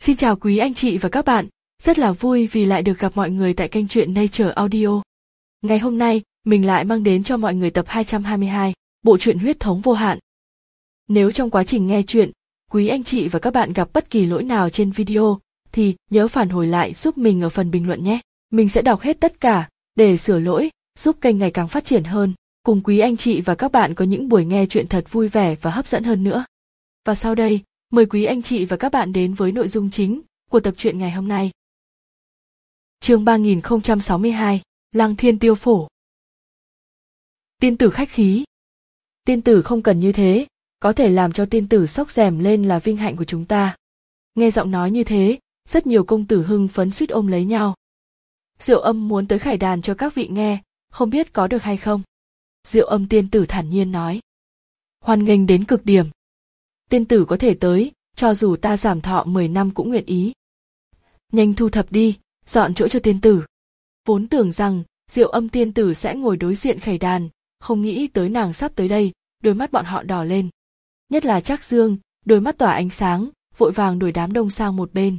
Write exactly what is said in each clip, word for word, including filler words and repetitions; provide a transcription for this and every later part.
Xin chào quý anh chị và các bạn, rất là vui vì lại được gặp mọi người tại kênh truyện Nature Audio. Ngày hôm nay, mình lại mang đến cho mọi người tập hai trăm hai mươi hai, bộ truyện Huyết thống vô hạn. Nếu trong quá trình nghe truyện, quý anh chị và các bạn gặp bất kỳ lỗi nào trên video, thì nhớ phản hồi lại giúp mình ở phần bình luận nhé. Mình sẽ đọc hết tất cả, để sửa lỗi, giúp kênh ngày càng phát triển hơn, cùng quý anh chị và các bạn có những buổi nghe truyện thật vui vẻ và hấp dẫn hơn nữa. Và sau đây, mời quý anh chị và các bạn đến với nội dung chính của tập truyện ngày hôm nay. Chương ba nghìn không trăm sáu mươi hai, Lăng Thiên Tiêu Phổ. Tiên tử khách khí. Tiên tử không cần như thế, có thể làm cho tiên tử xốc rèm lên là vinh hạnh của chúng ta. Nghe giọng nói như thế, rất nhiều công tử hưng phấn suýt ôm lấy nhau. Diệu Âm muốn tới khải đàn cho các vị nghe, không biết có được hay không? Diệu Âm tiên tử thản nhiên nói. Hoan nghênh đến cực điểm. Tiên tử có thể tới, cho dù ta giảm thọ mười năm cũng nguyện ý. Nhanh thu thập đi, dọn chỗ cho tiên tử. Vốn tưởng rằng Diệu Âm tiên tử sẽ ngồi đối diện khải đàn, không nghĩ tới nàng sắp tới đây, đôi mắt bọn họ đỏ lên. Nhất là Trác Dương, đôi mắt tỏa ánh sáng, vội vàng đuổi đám đông sang một bên.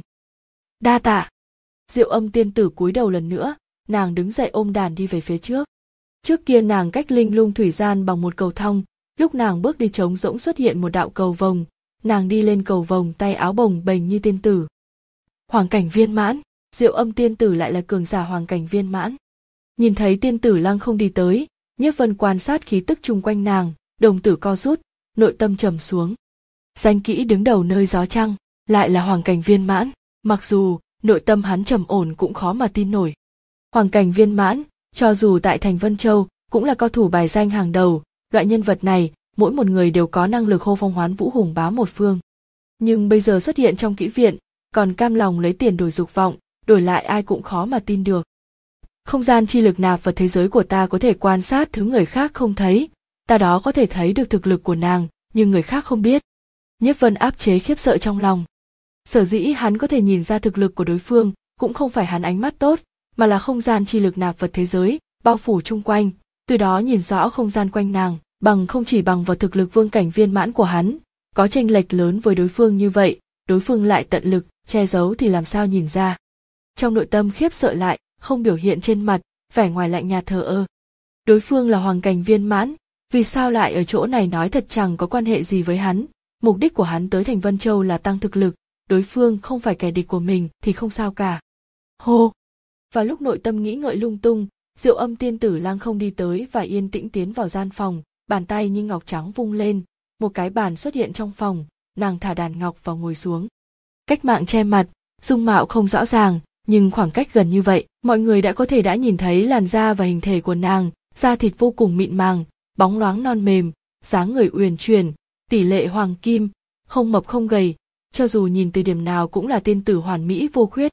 Đa tạ. Diệu Âm tiên tử cúi đầu lần nữa, nàng đứng dậy ôm đàn đi về phía trước. Trước kia nàng cách linh lung thủy gian bằng một cầu thong, lúc nàng bước đi trống rỗng xuất hiện một đạo cầu vồng, nàng đi lên cầu vồng tay áo bồng bềnh như tiên tử. Hoàng cảnh viên mãn, Diệu Âm tiên tử lại là cường giả hoàng cảnh viên mãn. Nhìn thấy tiên tử lăng không đi tới, Nhiếp Vân quan sát khí tức chung quanh nàng, đồng tử co rút, nội tâm trầm xuống. Danh kỹ đứng đầu nơi gió trăng, lại là hoàng cảnh viên mãn, mặc dù nội tâm hắn trầm ổn cũng khó mà tin nổi. Hoàng cảnh viên mãn, cho dù tại thành Vân Châu, cũng là cao thủ bài danh hàng đầu, loại nhân vật này, mỗi một người đều có năng lực hô phong hoán vũ hùng bá một phương. Nhưng bây giờ xuất hiện trong kỹ viện, còn cam lòng lấy tiền đổi dục vọng, đổi lại ai cũng khó mà tin được. Không gian chi lực nạp vào thế giới của ta có thể quan sát thứ người khác không thấy, ta đó có thể thấy được thực lực của nàng, nhưng người khác không biết. Nhiếp Vân áp chế khiếp sợ trong lòng. Sở dĩ hắn có thể nhìn ra thực lực của đối phương, cũng không phải hắn ánh mắt tốt, mà là không gian chi lực nạp vật thế giới, bao phủ chung quanh, từ đó nhìn rõ không gian quanh nàng, bằng không chỉ bằng vào thực lực vương cảnh viên mãn của hắn, có chênh lệch lớn với đối phương như vậy, đối phương lại tận lực che giấu thì làm sao nhìn ra. Trong nội tâm khiếp sợ lại, không biểu hiện trên mặt, vẻ ngoài lạnh nhạt thờ ơ. Đối phương là hoàng cảnh viên mãn, vì sao lại ở chỗ này nói thật chẳng có quan hệ gì với hắn, mục đích của hắn tới thành Vân Châu là tăng thực lực, đối phương không phải kẻ địch của mình thì không sao cả. Hô! Vào lúc nội tâm nghĩ ngợi lung tung, Diệu Âm tiên tử lăng không đi tới và yên tĩnh tiến vào gian phòng, bàn tay như ngọc trắng vung lên, một cái bàn xuất hiện trong phòng, nàng thả đàn ngọc vào ngồi xuống. Cách mạng che mặt, dung mạo không rõ ràng, nhưng khoảng cách gần như vậy, mọi người đã có thể đã nhìn thấy làn da và hình thể của nàng, da thịt vô cùng mịn màng, bóng loáng non mềm, dáng người uyển chuyển, tỷ lệ hoàng kim, không mập không gầy, cho dù nhìn từ điểm nào cũng là tiên tử hoàn mỹ vô khuyết.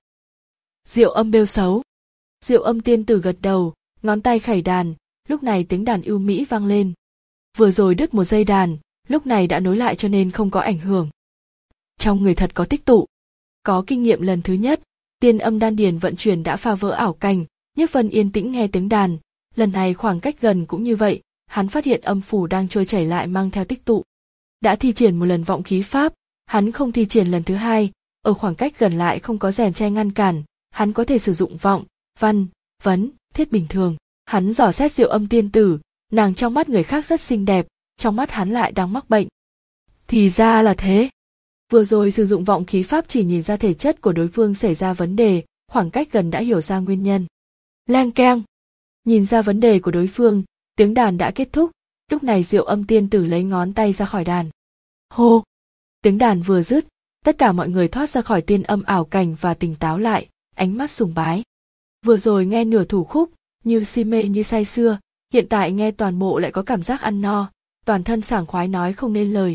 Diệu Âm bêu xấu. Diệu Âm tiên tử gật đầu, ngón tay khẩy đàn, lúc này tiếng đàn ưu mỹ vang lên. Vừa rồi đứt một dây đàn, lúc này đã nối lại cho nên không có ảnh hưởng. Trong người thật có tích tụ. Có kinh nghiệm lần thứ nhất, tiên âm đan điền vận chuyển đã phá vỡ ảo cảnh, Nhiếp Vân yên tĩnh nghe tiếng đàn, lần này khoảng cách gần cũng như vậy, hắn phát hiện âm phủ đang trôi chảy lại mang theo tích tụ. Đã thi triển một lần vọng khí pháp, hắn không thi triển lần thứ hai, ở khoảng cách gần lại không có rèm che ngăn cản, hắn có thể sử dụng vọng, văn, vấn, thiết bình thường. Hắn dò xét Diệu Âm tiên tử, nàng trong mắt người khác rất xinh đẹp, trong mắt hắn lại đang mắc bệnh. Thì ra là thế. Vừa rồi sử dụng vọng khí pháp chỉ nhìn ra thể chất của đối phương xảy ra vấn đề, khoảng cách gần đã hiểu ra nguyên nhân. Leng keng. Nhìn ra vấn đề của đối phương, tiếng đàn đã kết thúc, lúc này Diệu Âm tiên tử lấy ngón tay ra khỏi đàn. Hô. Tiếng đàn vừa dứt, tất cả mọi người thoát ra khỏi tiên âm ảo cảnh và tỉnh táo lại, ánh mắt sùng bái. Vừa rồi nghe nửa thủ khúc, như si mê như say sưa, hiện tại nghe toàn bộ lại có cảm giác ăn no, toàn thân sảng khoái nói không nên lời.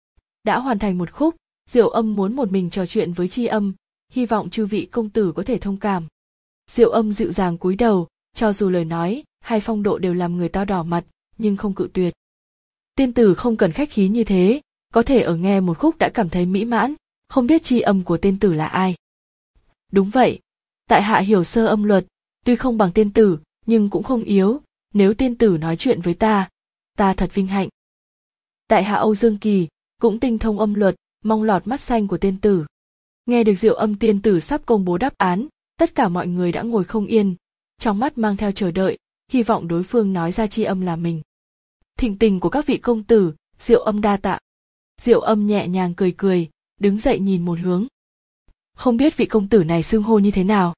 Đã hoàn thành một khúc, Diệu Âm muốn một mình trò chuyện với Tri Âm, hy vọng chư vị công tử có thể thông cảm. Diệu Âm dịu dàng cúi đầu, cho dù lời nói, hai phong độ đều làm người ta đỏ mặt, nhưng không cự tuyệt. Tiên tử không cần khách khí như thế, có thể ở nghe một khúc đã cảm thấy mỹ mãn, không biết Tri Âm của tiên tử là ai. Đúng vậy, tại hạ hiểu sơ âm luật, tuy không bằng tiên tử, nhưng cũng không yếu, nếu tiên tử nói chuyện với ta, ta thật vinh hạnh. Tại hạ Âu Dương Kỳ, cũng tinh thông âm luật, mong lọt mắt xanh của tiên tử. Nghe được Diệu Âm tiên tử sắp công bố đáp án, tất cả mọi người đã ngồi không yên, trong mắt mang theo chờ đợi, hy vọng đối phương nói ra Tri Âm là mình. Thịnh tình của các vị công tử, Diệu Âm đa tạ. Diệu Âm nhẹ nhàng cười cười, đứng dậy nhìn một hướng. Không biết vị công tử này xưng hô như thế nào?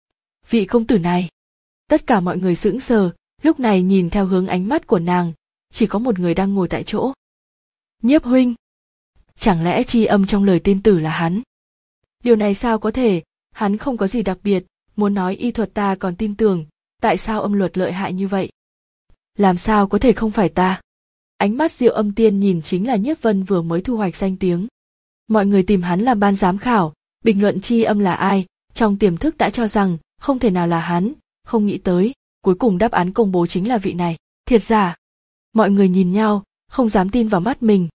Vị công tử này. Tất cả mọi người sững sờ, lúc này nhìn theo hướng ánh mắt của nàng, chỉ có một người đang ngồi tại chỗ. Nhiếp huynh. Chẳng lẽ Tri Âm trong lời tiên tử là hắn? Điều này sao có thể, hắn không có gì đặc biệt, muốn nói y thuật ta còn tin tưởng, tại sao âm luật lợi hại như vậy? Làm sao có thể không phải ta? Ánh mắt Diệu Âm tiên nhìn chính là Nhiếp Vân vừa mới thu hoạch danh tiếng. Mọi người tìm hắn làm ban giám khảo, bình luận Tri Âm là ai, trong tiềm thức đã cho rằng không thể nào là hắn, không nghĩ tới, cuối cùng đáp án công bố chính là vị này, thiệt giả. Mọi người nhìn nhau, không dám tin vào mắt mình.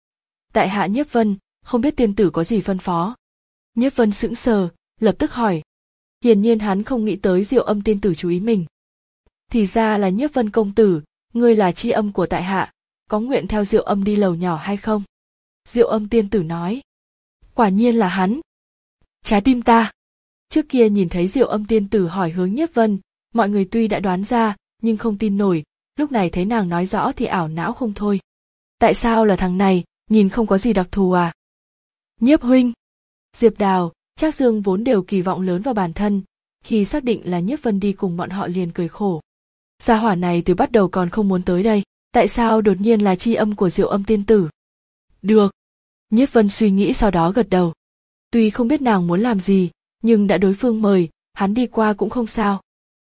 Tại hạ Nhiếp Vân, không biết tiên tử có gì phân phó. Nhiếp Vân sững sờ, lập tức hỏi. Hiển nhiên hắn không nghĩ tới Diệu Âm tiên tử chú ý mình. Thì ra là Nhiếp Vân công tử, ngươi là Tri Âm của tại hạ, có nguyện theo Diệu Âm đi lầu nhỏ hay không? Diệu Âm tiên tử nói. Quả nhiên là hắn. Trái tim ta. Trước kia nhìn thấy Diệu Âm tiên tử hỏi hướng Nhiếp Vân, mọi người tuy đã đoán ra, nhưng không tin nổi, lúc này thấy nàng nói rõ thì ảo não không thôi. Tại sao là thằng này, nhìn không có gì đặc thù à? Nhiếp huynh. Diệp Đào, Trác Dương vốn đều kỳ vọng lớn vào bản thân, khi xác định là Nhiếp Vân đi cùng bọn họ liền cười khổ. Gia hỏa này từ bắt đầu còn không muốn tới đây, tại sao đột nhiên là Tri Âm của Diệu Âm tiên tử? Được. Nhiếp Vân suy nghĩ sau đó gật đầu. Tuy không biết nàng muốn làm gì, nhưng đã đối phương mời, hắn đi qua cũng không sao.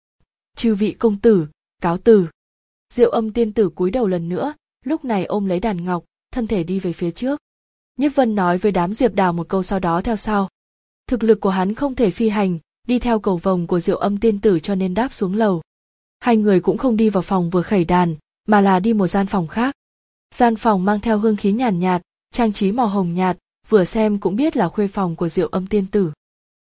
Chư vị công tử, cáo từ. Diệu Âm tiên tử cúi đầu lần nữa, lúc này ôm lấy đàn ngọc, thân thể đi về phía trước. Nhiếp Vân nói với đám Diệp Đào một câu sau đó theo sau. Thực lực của hắn không thể phi hành, đi theo cầu vồng của Diệu Âm tiên tử cho nên đáp xuống lầu. Hai người cũng không đi vào phòng vừa khẩy đàn, mà là đi một gian phòng khác. Gian phòng mang theo hương khí nhàn nhạt, trang trí màu hồng nhạt, vừa xem cũng biết là khuê phòng của Diệu Âm tiên tử.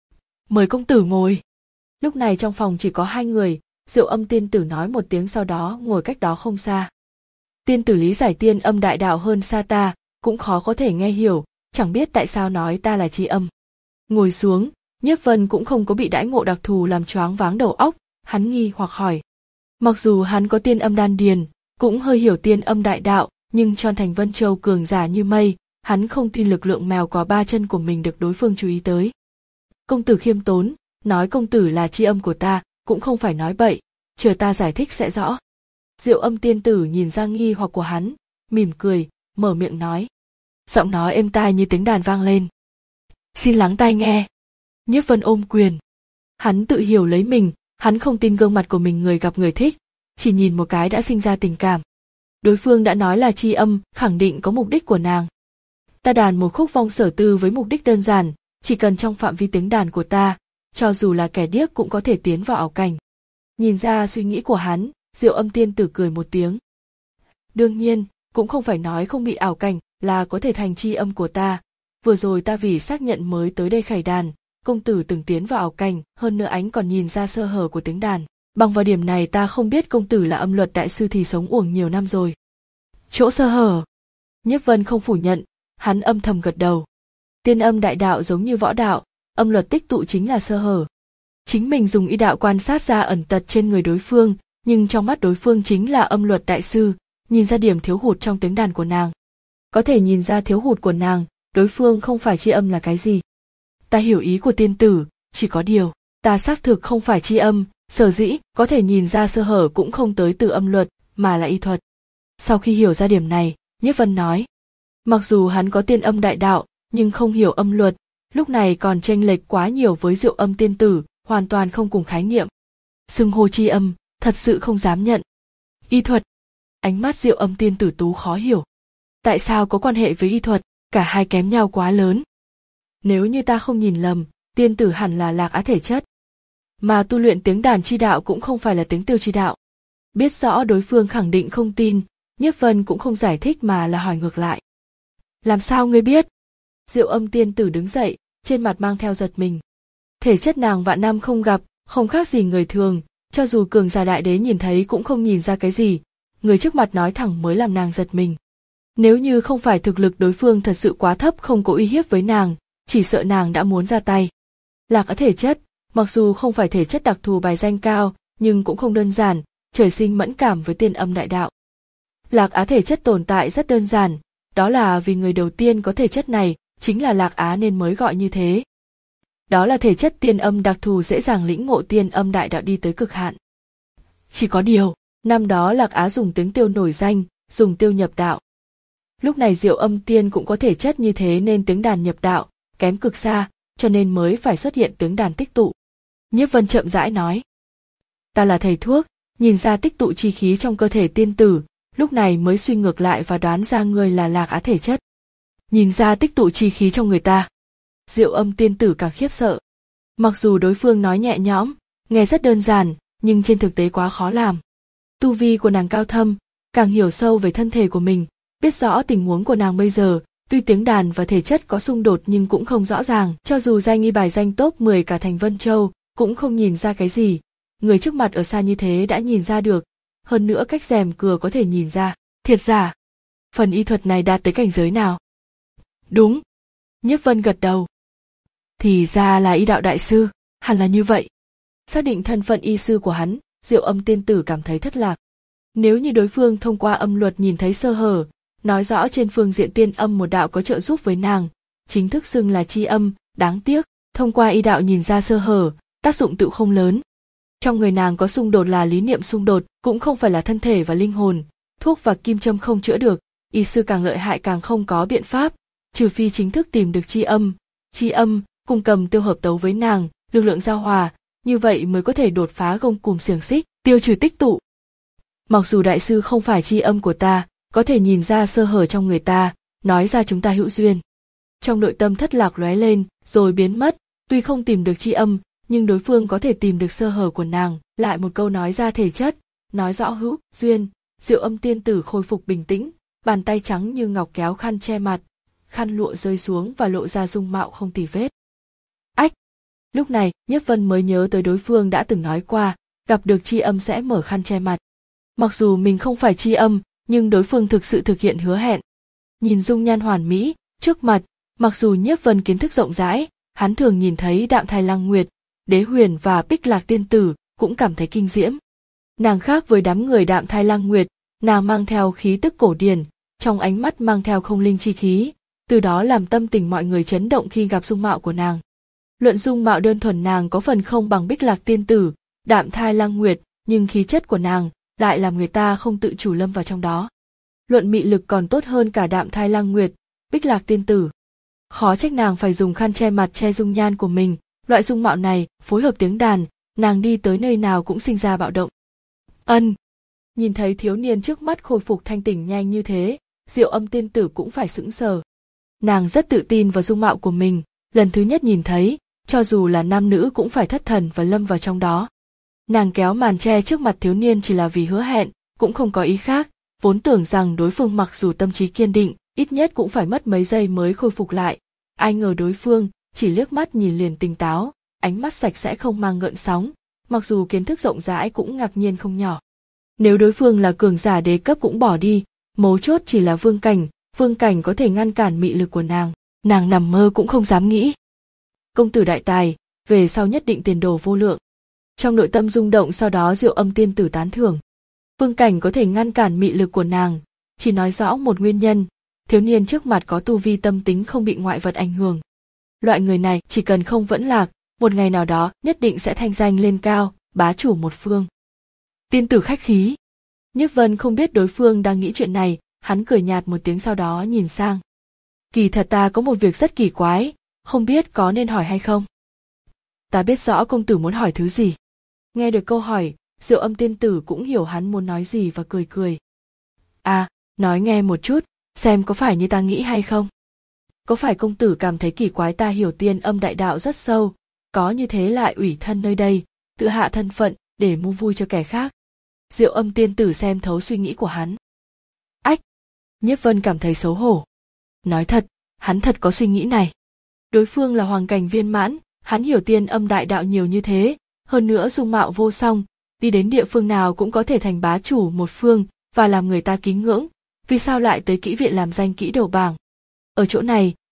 Mời công tử ngồi. Lúc này trong phòng chỉ có hai người, Diệu Âm tiên tử nói một tiếng sau đó ngồi cách đó không xa. Tiên tử lý giải tiên âm đại đạo hơn xa ta, cũng khó có thể nghe hiểu, chẳng biết tại sao nói ta là Tri Âm. Ngồi xuống, Nhiếp Vân cũng không có bị đãi ngộ đặc thù làm choáng váng đầu óc, hắn nghi hoặc hỏi. Mặc dù hắn có tiên âm đan điền, cũng hơi hiểu tiên âm đại đạo, nhưng cho thành Vân Châu cường giả như mây, hắn không tin lực lượng mèo có ba chân của mình được đối phương chú ý tới. Công tử khiêm tốn, nói công tử là Tri Âm của ta, cũng không phải nói bậy, chờ ta giải thích sẽ rõ. Diệu Âm tiên tử nhìn ra nghi hoặc của hắn, mỉm cười, mở miệng nói. Giọng nói êm tai như tiếng đàn vang lên. Xin lắng tai nghe. Nhiếp Vân ôm quyền. Hắn tự hiểu lấy mình, hắn không tin gương mặt của mình người gặp người thích, chỉ nhìn một cái đã sinh ra tình cảm. Đối phương đã nói là Tri Âm, khẳng định có mục đích của nàng. Ta đàn một khúc vong sở tư với mục đích đơn giản, chỉ cần trong phạm vi tiếng đàn của ta, cho dù là kẻ điếc cũng có thể tiến vào ảo cảnh. Nhìn ra suy nghĩ của hắn, Diệu Âm tiên tử cười một tiếng. Đương nhiên, cũng không phải nói không bị ảo cảnh là có thể thành Tri Âm của ta. Vừa rồi ta vì xác nhận mới tới đây khải đàn, công tử từng tiến vào ảo cảnh, hơn nữa ánh còn nhìn ra sơ hở của tiếng đàn. Bằng vào điểm này ta không biết công tử là âm luật đại sư thì sống uổng nhiều năm rồi. Chỗ sơ hở. Nhiếp Vân không phủ nhận, hắn âm thầm gật đầu. Tiên âm đại đạo giống như võ đạo, âm luật tích tụ chính là sơ hở. Chính mình dùng ý đạo quan sát ra ẩn tật trên người đối phương, nhưng trong mắt đối phương chính là âm luật đại sư, nhìn ra điểm thiếu hụt trong tiếng đàn của nàng. Có thể nhìn ra thiếu hụt của nàng, đối phương không phải Tri Âm là cái gì. Ta hiểu ý của tiên tử, chỉ có điều, ta xác thực không phải Tri Âm, sở dĩ có thể nhìn ra sơ hở cũng không tới từ âm luật, mà là y thuật. Sau khi hiểu ra điểm này, Nhiếp Vân nói, mặc dù hắn có tiên âm đại đạo, nhưng không hiểu âm luật, lúc này còn chênh lệch quá nhiều với Diệu Âm tiên tử, hoàn toàn không cùng khái niệm. Xưng hô Tri Âm, thật sự không dám nhận. Y thuật. Ánh mắt Diệu Âm tiên tử tú khó hiểu. Tại sao có quan hệ với y thuật, cả hai kém nhau quá lớn. Nếu như ta không nhìn lầm, tiên tử hẳn là lạc á thể chất. Mà tu luyện tiếng đàn chi đạo cũng không phải là tiếng tiêu chi đạo. Biết rõ đối phương khẳng định không tin, Nhiếp Vân cũng không giải thích mà là hỏi ngược lại. Làm sao ngươi biết? Diệu Âm tiên tử đứng dậy, trên mặt mang theo giật mình. Thể chất nàng vạn năm không gặp, không khác gì người thường, cho dù cường giả đại đế nhìn thấy cũng không nhìn ra cái gì, người trước mặt nói thẳng mới làm nàng giật mình. Nếu như không phải thực lực đối phương thật sự quá thấp không có uy hiếp với nàng, chỉ sợ nàng đã muốn ra tay. Lạc Á thể chất, mặc dù không phải thể chất đặc thù bài danh cao, nhưng cũng không đơn giản, trời sinh mẫn cảm với tiên âm đại đạo. Lạc Á thể chất tồn tại rất đơn giản, đó là vì người đầu tiên có thể chất này chính là Lạc Á nên mới gọi như thế. Đó là thể chất tiên âm đặc thù dễ dàng lĩnh ngộ tiên âm đại đạo đi tới cực hạn. Chỉ có điều, năm đó Lạc Á dùng tiếng tiêu nổi danh, dùng tiêu nhập đạo. Lúc này Diệu Âm Tiên cũng có thể chất như thế nên tiếng đàn nhập đạo, kém cực xa, cho nên mới phải xuất hiện tiếng đàn tích tụ. Nhiếp Vân chậm rãi nói. Ta là thầy thuốc, nhìn ra tích tụ chi khí trong cơ thể tiên tử, lúc này mới suy ngược lại và đoán ra ngươi là Lạc Á thể chất. Nhìn ra tích tụ chi khí trong người ta. Diệu Âm Tiên tử càng khiếp sợ. Mặc dù đối phương nói nhẹ nhõm, nghe rất đơn giản, nhưng trên thực tế quá khó làm. Tu vi của nàng cao thâm, càng hiểu sâu về thân thể của mình, biết rõ tình huống của nàng bây giờ, tuy tiếng đàn và thể chất có xung đột nhưng cũng không rõ ràng, cho dù danh y bài danh top mười cả thành Vân Châu, cũng không nhìn ra cái gì. Người trước mặt ở xa như thế đã nhìn ra được, hơn nữa cách rèm cửa có thể nhìn ra, thiệt giả. Phần y thuật này đạt tới cảnh giới nào? Đúng. Nhiếp Vân gật đầu. Thì ra là y đạo đại sư, hẳn là như vậy. Xác định thân phận y sư của hắn, Diệu Âm Tiên tử cảm thấy thất lạc. Nếu như đối phương thông qua âm luật nhìn thấy sơ hở, nói rõ trên phương diện tiên âm một đạo có trợ giúp với nàng, chính thức xưng là chi âm, đáng tiếc, thông qua y đạo nhìn ra sơ hở, tác dụng tự không lớn. Trong người nàng có xung đột là lý niệm xung đột, cũng không phải là thân thể và linh hồn, thuốc và kim châm không chữa được, y sư càng lợi hại càng không có biện pháp, trừ phi chính thức tìm được chi âm, chi âm, cùng cầm tiêu hợp tấu với nàng, lực lượng giao hòa, như vậy mới có thể đột phá gông cùm xiềng xích, tiêu trừ tích tụ. Mặc dù đại sư không phải chi âm của ta, có thể nhìn ra sơ hở trong người ta, nói ra chúng ta hữu duyên. Trong nội tâm thất lạc lóe lên, rồi biến mất, tuy không tìm được chi âm, nhưng đối phương có thể tìm được sơ hở của nàng, lại một câu nói ra thể chất, nói rõ hữu duyên. Diệu Âm Tiên tử khôi phục bình tĩnh, bàn tay trắng như ngọc kéo khăn che mặt, khăn lụa rơi xuống và lộ ra dung mạo không tì vết. Ách! Lúc này, Nhiếp Vân mới nhớ tới đối phương đã từng nói qua, gặp được chi âm sẽ mở khăn che mặt. Mặc dù mình không phải chi âm, nhưng đối phương thực sự thực hiện hứa hẹn. Nhìn dung nhan hoàn mỹ, trước mặt, mặc dù Nhiếp Vân kiến thức rộng rãi, hắn thường nhìn thấy Đạm Thai Lăng Nguyệt, Đế Huyền và Bích Lạc Tiên tử, cũng cảm thấy kinh diễm. Nàng khác với đám người Đạm Thai Lăng Nguyệt, nàng mang theo khí tức cổ điển, trong ánh mắt mang theo không linh chi khí, từ đó làm tâm tình mọi người chấn động khi gặp dung mạo của nàng. Luận dung mạo đơn thuần nàng có phần không bằng Bích Lạc Tiên tử, Đạm Thai Lăng Nguyệt, nhưng khí chất của nàng lại làm người ta không tự chủ lâm vào trong đó. Luận mị lực còn tốt hơn cả Đạm Thai Lăng Nguyệt, Bích Lạc Tiên tử. Khó trách nàng phải dùng khăn che mặt che dung nhan của mình, loại dung mạo này, phối hợp tiếng đàn, nàng đi tới nơi nào cũng sinh ra bạo động. Ân! Nhìn thấy thiếu niên trước mắt khôi phục thanh tỉnh nhanh như thế, Diệu Âm Tiên tử cũng phải sững sờ. Nàng rất tự tin vào dung mạo của mình, lần thứ nhất nhìn thấy, cho dù là nam nữ cũng phải thất thần và lâm vào trong đó. Nàng kéo màn che trước mặt thiếu niên chỉ là vì hứa hẹn, cũng không có ý khác, vốn tưởng rằng đối phương mặc dù tâm trí kiên định, ít nhất cũng phải mất mấy giây mới khôi phục lại. Ai ngờ đối phương chỉ liếc mắt nhìn liền tỉnh táo, ánh mắt sạch sẽ không mang gợn sóng, mặc dù kiến thức rộng rãi cũng ngạc nhiên không nhỏ. Nếu đối phương là cường giả đế cấp cũng bỏ đi, mấu chốt chỉ là vương cảnh, vương cảnh có thể ngăn cản mị lực của nàng, nàng nằm mơ cũng không dám nghĩ. Công tử đại tài, về sau nhất định tiền đồ vô lượng. Trong nội tâm rung động, sau đó Diệu Âm Tiên tử tán thưởng. Vương cảnh có thể ngăn cản mị lực của nàng, chỉ nói rõ một nguyên nhân, thiếu niên trước mặt có tu vi tâm tính không bị ngoại vật ảnh hưởng. Loại người này chỉ cần không vẫn lạc, một ngày nào đó nhất định sẽ thanh danh lên cao, bá chủ một phương. Tiên tử khách khí. Nhiếp Vân không biết đối phương đang nghĩ chuyện này, hắn cười nhạt một tiếng sau đó nhìn sang. Kỳ thật ta có một việc rất kỳ quái, không biết có nên hỏi hay không. Ta biết rõ công tử muốn hỏi thứ gì. Nghe được câu hỏi, Diệu Âm Tiên tử cũng hiểu hắn muốn nói gì và cười cười. À, nói nghe một chút, xem có phải như ta nghĩ hay không. Có phải công tử cảm thấy kỳ quái ta hiểu tiên âm đại đạo rất sâu, có như thế lại ủy thân nơi đây, tự hạ thân phận để mua vui cho kẻ khác. Diệu Âm Tiên tử xem thấu suy nghĩ của hắn. Ách! Nhiếp Vân cảm thấy xấu hổ. Nói thật, hắn thật có suy nghĩ này. Đối phương là hoàng cảnh viên mãn, hắn hiểu tiên âm đại đạo nhiều như thế, hơn nữa dung mạo vô song, đi đến địa phương nào cũng có thể thành bá chủ một phương và làm người ta kính ngưỡng, vì sao lại tới kỹ viện làm danh kỹ đầu bảng. Ở chỗ này,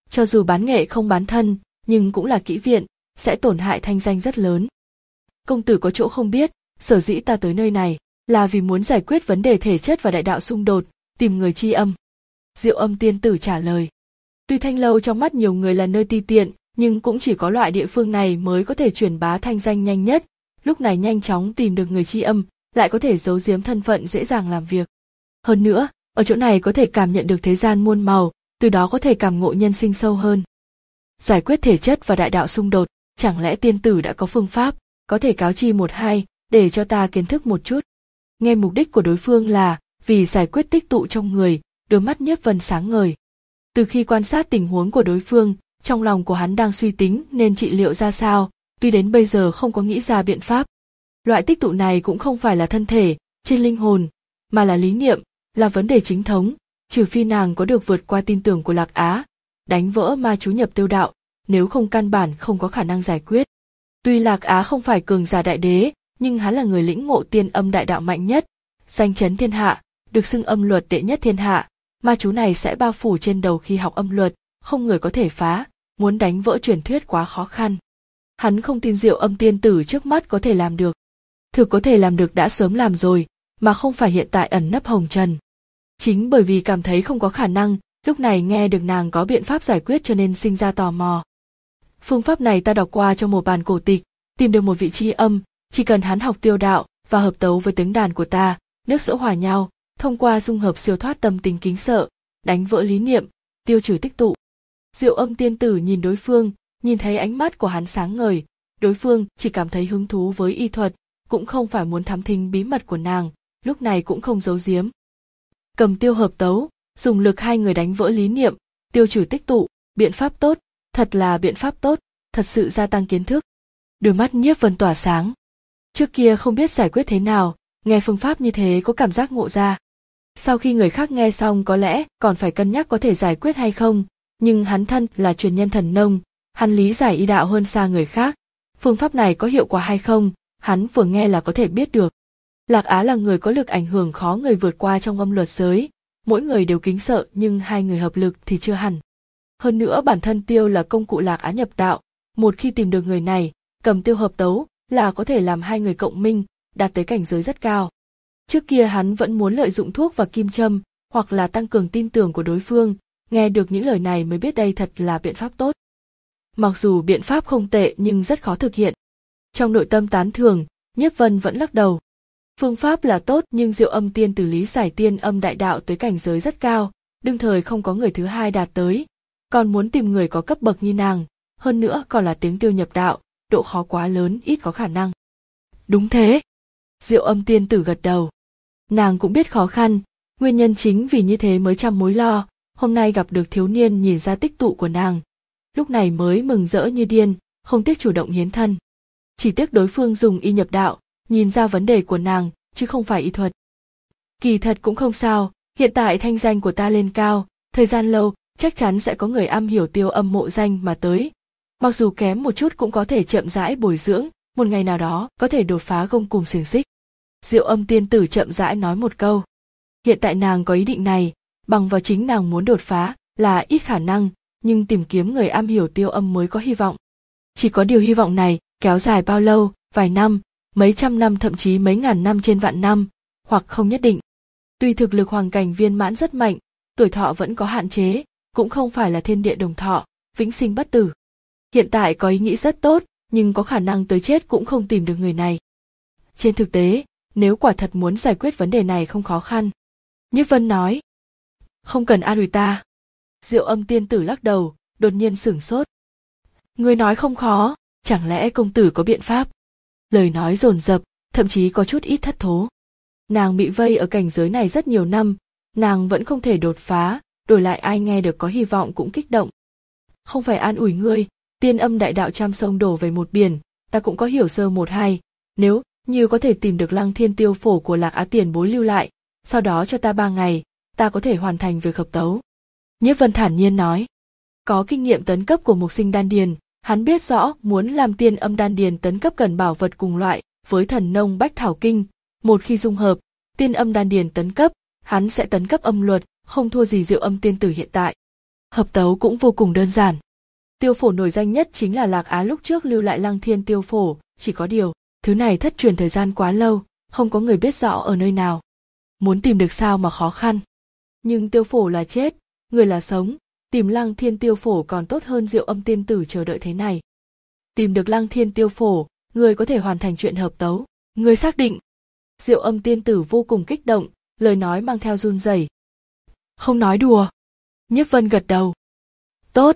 cho dù bán nghệ không bán thân, nhưng cũng là kỹ viện, sẽ tổn hại thanh danh rất lớn. Công tử có chỗ không biết, sở dĩ ta tới nơi này, là vì muốn giải quyết vấn đề thể chất và đại đạo xung đột, tìm người tri âm. Diệu Âm tiên tử trả lời. Tuy Thanh Lâu trong mắt nhiều người là nơi ti tiện, nhưng cũng chỉ có loại địa phương này mới có thể truyền bá thanh danh nhanh nhất, lúc này nhanh chóng tìm được người tri âm, lại có thể giấu giếm thân phận dễ dàng làm việc. Hơn nữa, ở chỗ này có thể cảm nhận được thế gian muôn màu, từ đó có thể cảm ngộ nhân sinh sâu hơn. Giải quyết thể chất và đại đạo xung đột, chẳng lẽ tiên tử đã có phương pháp, có thể cáo chi một hai, để cho ta kiến thức một chút. Nghe mục đích của đối phương là vì giải quyết tích tụ trong người, đôi mắt Nhiếp Vân sáng ngời. Từ khi quan sát tình huống của đối phương, trong lòng của hắn đang suy tính nên trị liệu ra sao, tuy đến bây giờ không có nghĩ ra biện pháp. Loại tích tụ này cũng không phải là thân thể, trên linh hồn, mà là lý niệm, là vấn đề chính thống, trừ phi nàng có được vượt qua tin tưởng của Lạc Á, đánh vỡ ma chú nhập tiêu đạo, nếu không căn bản không có khả năng giải quyết. Tuy Lạc Á không phải cường giả đại đế, nhưng hắn là người lĩnh ngộ tiên âm đại đạo mạnh nhất, danh chấn thiên hạ, được xưng âm luật đệ nhất thiên hạ, ma chú này sẽ bao phủ trên đầu khi học âm luật, không người có thể phá, muốn đánh vỡ truyền thuyết quá khó khăn. Hắn không tin Diệu Âm tiên tử trước mắt có thể làm được. Thực có thể làm được đã sớm làm rồi, mà không phải hiện tại ẩn nấp hồng trần. Chính bởi vì cảm thấy không có khả năng, lúc này nghe được nàng có biện pháp giải quyết cho nên sinh ra tò mò. Phương pháp này ta đọc qua trong một bản cổ tịch, tìm được một vị tri âm, chỉ cần hắn học tiêu đạo và hợp tấu với tiếng đàn của ta, nước sữa hòa nhau, thông qua dung hợp siêu thoát tâm tính kính sợ, đánh vỡ lý niệm, tiêu trừ tích tụ. Diệu Âm tiên tử nhìn đối phương, nhìn thấy ánh mắt của hắn sáng ngời, đối phương chỉ cảm thấy hứng thú với y thuật, cũng không phải muốn thám thính bí mật của nàng, lúc này cũng không giấu giếm. Cầm tiêu hợp tấu, dùng lực hai người đánh vỡ lý niệm, tiêu trừ tích tụ, biện pháp tốt, thật là biện pháp tốt, thật sự gia tăng kiến thức. Đôi mắt Nhiếp Vân tỏa sáng. Trước kia không biết giải quyết thế nào, nghe phương pháp như thế có cảm giác ngộ ra. Sau khi người khác nghe xong có lẽ còn phải cân nhắc có thể giải quyết hay không, nhưng hắn thân là truyền nhân thần nông, hắn lý giải y đạo hơn xa người khác. Phương pháp này có hiệu quả hay không, hắn vừa nghe là có thể biết được. Lạc Á là người có lực ảnh hưởng khó người vượt qua trong âm luật giới, mỗi người đều kính sợ nhưng hai người hợp lực thì chưa hẳn. Hơn nữa bản thân tiêu là công cụ Lạc Á nhập đạo, một khi tìm được người này, cầm tiêu hợp tấu là có thể làm hai người cộng minh, đạt tới cảnh giới rất cao. Trước kia hắn vẫn muốn lợi dụng thuốc và kim châm, hoặc là tăng cường tin tưởng của đối phương, nghe được những lời này mới biết đây thật là biện pháp tốt. Mặc dù biện pháp không tệ nhưng rất khó thực hiện. Trong nội tâm tán thưởng, Nhiếp Vân vẫn lắc đầu. Phương pháp là tốt nhưng Diệu Âm tiên tử lý giải tiên âm đại đạo tới cảnh giới rất cao, đương thời không có người thứ hai đạt tới, còn muốn tìm người có cấp bậc như nàng, hơn nữa còn là tiếng tiêu nhập đạo, độ khó quá lớn, ít có khả năng. Đúng thế. Diệu Âm tiên tử gật đầu. Nàng cũng biết khó khăn, nguyên nhân chính vì như thế mới trăm mối lo, hôm nay gặp được thiếu niên nhìn ra tích tụ của nàng, lúc này mới mừng rỡ như điên, không tiếc chủ động hiến thân. Chỉ tiếc đối phương dùng y nhập đạo, nhìn ra vấn đề của nàng, chứ không phải y thuật. Kỳ thật cũng không sao, hiện tại thanh danh của ta lên cao, thời gian lâu, chắc chắn sẽ có người am hiểu tiêu âm mộ danh mà tới. Mặc dù kém một chút cũng có thể chậm rãi bồi dưỡng, một ngày nào đó có thể đột phá gông cùng xiềng xích. Diệu Âm tiên tử chậm rãi nói một câu. Hiện tại nàng có ý định này, bằng vào chính nàng muốn đột phá, là ít khả năng, nhưng tìm kiếm người am hiểu tiêu âm mới có hy vọng. Chỉ có điều hy vọng này, kéo dài bao lâu, vài năm, mấy trăm năm thậm chí mấy ngàn năm trên vạn năm, hoặc không nhất định. Tuy thực lực hoàng cảnh viên mãn rất mạnh, tuổi thọ vẫn có hạn chế, cũng không phải là thiên địa đồng thọ, vĩnh sinh bất tử. Hiện tại có ý nghĩ rất tốt, nhưng có khả năng tới chết cũng không tìm được người này. Trên thực tế, nếu quả thật muốn giải quyết vấn đề này không khó khăn. Nhiếp Vân nói. Không cần an ủi ta. Diệu Âm tiên tử lắc đầu, đột nhiên sửng sốt. Ngươi nói không khó, chẳng lẽ công tử có biện pháp? Lời nói dồn dập, thậm chí có chút ít thất thố. Nàng bị vây ở cảnh giới này rất nhiều năm, nàng vẫn không thể đột phá, đổi lại ai nghe được có hy vọng cũng kích động. Không phải an ủi ngươi, tiên âm đại đạo trăm sông đổ về một biển, ta cũng có hiểu sơ một hai, nếu như có thể tìm được Lăng Thiên tiêu phổ của Lạc Á tiền bối lưu lại, sau đó cho ta ba ngày, ta có thể hoàn thành việc hợp tấu. Nhiếp Vân thản nhiên nói. Có kinh nghiệm tấn cấp của mục sinh đan điền, hắn biết rõ muốn làm tiên âm đan điền tấn cấp cần bảo vật cùng loại với thần nông bách thảo kinh, một khi dung hợp, tiên âm đan điền tấn cấp, hắn sẽ tấn cấp âm luật, không thua gì Diệu Âm tiên tử hiện tại. Hợp tấu cũng vô cùng đơn giản. Tiêu phổ nổi danh nhất chính là Lạc Á lúc trước lưu lại Lăng Thiên Tiêu Phổ, chỉ có điều, thứ này thất truyền thời gian quá lâu, không có người biết rõ ở nơi nào. Muốn tìm được sao mà khó khăn. Nhưng Tiêu Phổ là chết, người là sống, tìm Lăng Thiên Tiêu Phổ còn tốt hơn Diệu Âm Tiên Tử chờ đợi thế này. Tìm được Lăng Thiên Tiêu Phổ, người có thể hoàn thành chuyện hợp tấu, người xác định. Diệu Âm Tiên Tử vô cùng kích động, lời nói mang theo run rẩy. Không nói đùa. Nhiếp Vân gật đầu. Tốt.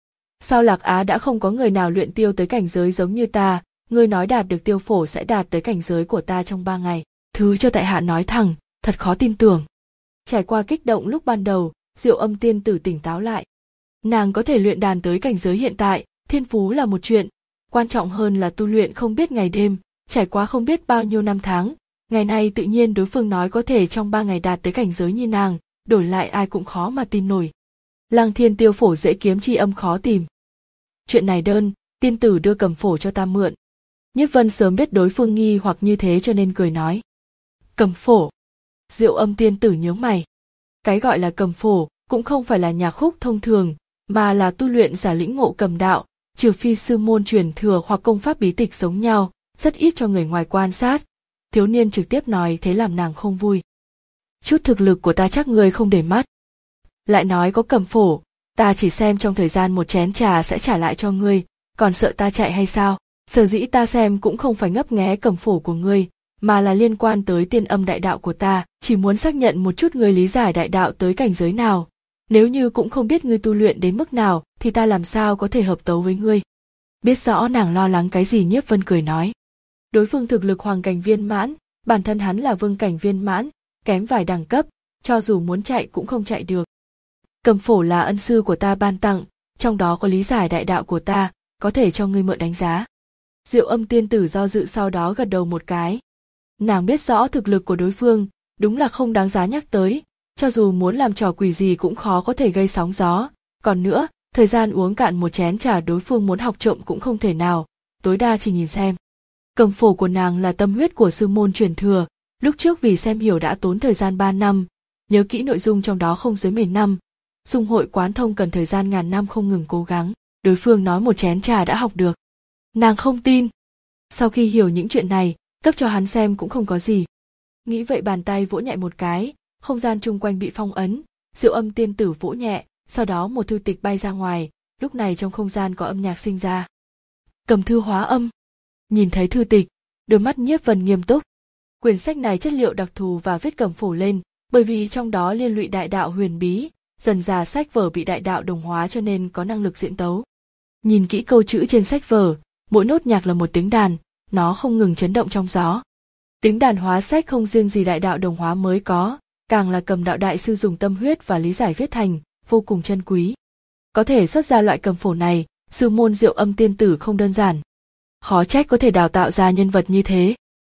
Sao Lạc Á đã không có người nào luyện tiêu tới cảnh giới giống như ta, ngươi nói đạt được Tiêu Phổ sẽ đạt tới cảnh giới của ta trong ba ngày. Thứ cho tại hạ nói thẳng, thật khó tin tưởng. Trải qua kích động lúc ban đầu, Diệu Âm Tiên Tử tỉnh táo lại. Nàng có thể luyện đàn tới cảnh giới hiện tại, thiên phú là một chuyện, quan trọng hơn là tu luyện không biết ngày đêm, trải qua không biết bao nhiêu năm tháng, ngày nay tự nhiên đối phương nói có thể trong ba ngày đạt tới cảnh giới như nàng, đổi lại ai cũng khó mà tin nổi. Lăng Thiên Tiêu Phổ dễ kiếm chi âm khó tìm. Chuyện này đơn, tiên tử đưa cầm phổ cho ta mượn. Nhiếp Vân sớm biết đối phương nghi hoặc như thế cho nên cười nói. Cầm phổ. Diệu Âm Tiên Tử nhướng mày. Cái gọi là cầm phổ cũng không phải là nhạc khúc thông thường, mà là tu luyện giả lĩnh ngộ cầm đạo, trừ phi sư môn truyền thừa hoặc công pháp bí tịch giống nhau, rất ít cho người ngoài quan sát. Thiếu niên trực tiếp nói thế làm nàng không vui. Chút thực lực của ta chắc ngươi không để mắt. Lại nói có cầm phổ, ta chỉ xem trong thời gian một chén trà sẽ trả lại cho ngươi, còn sợ ta chạy hay sao? Sở dĩ ta xem cũng không phải ngấp nghé cầm phổ của ngươi, mà là liên quan tới tiên âm đại đạo của ta, chỉ muốn xác nhận một chút ngươi lý giải đại đạo tới cảnh giới nào. Nếu như cũng không biết ngươi tu luyện đến mức nào, thì ta làm sao có thể hợp tấu với ngươi? Biết rõ nàng lo lắng cái gì, Nhiếp Vân cười nói. Đối phương thực lực hoàng cảnh viên mãn, bản thân hắn là vương cảnh viên mãn, kém vài đẳng cấp, cho dù muốn chạy cũng không chạy được. Cầm phổ là ân sư của ta ban tặng, trong đó có lý giải đại đạo của ta, có thể cho ngươi mượn đánh giá. Diệu Âm Tiên Tử do dự sau đó gật đầu một cái. Nàng biết rõ thực lực của đối phương, đúng là không đáng giá nhắc tới, cho dù muốn làm trò quỷ gì cũng khó có thể gây sóng gió. Còn nữa, thời gian uống cạn một chén trà đối phương muốn học trộm cũng không thể nào, tối đa chỉ nhìn xem. Cầm phổ của nàng là tâm huyết của sư môn truyền thừa, lúc trước vì xem hiểu đã tốn thời gian ba năm, nhớ kỹ nội dung trong đó không dưới mười năm. Dung hội quán thông cần thời gian ngàn năm không ngừng cố gắng, đối phương nói một chén trà đã học được. Nàng không tin. Sau khi hiểu những chuyện này, cấp cho hắn xem cũng không có gì. Nghĩ vậy bàn tay vỗ nhẹ một cái, không gian chung quanh bị phong ấn, Diệu Âm Tiên Tử vỗ nhẹ, sau đó một thư tịch bay ra ngoài, lúc này trong không gian có âm nhạc sinh ra. Cầm thư hóa âm. Nhìn thấy thư tịch, đôi mắt Nhiếp Vân nghiêm túc. Quyển sách này chất liệu đặc thù và viết cầm phổ lên, bởi vì trong đó liên lụy đại đạo huyền bí, dần dà sách vở bị đại đạo đồng hóa cho nên có năng lực diễn tấu. Nhìn kỹ câu chữ trên sách vở, mỗi nốt nhạc là một tiếng đàn, nó không ngừng chấn động trong gió. Tiếng đàn hóa sách không riêng gì đại đạo đồng hóa mới có, càng là cầm đạo đại sư dùng tâm huyết và lý giải viết thành, vô cùng chân quý. Có thể xuất ra loại cầm phổ này, sư môn Diệu Âm Tiên Tử không đơn giản. Khó trách có thể đào tạo ra nhân vật như thế.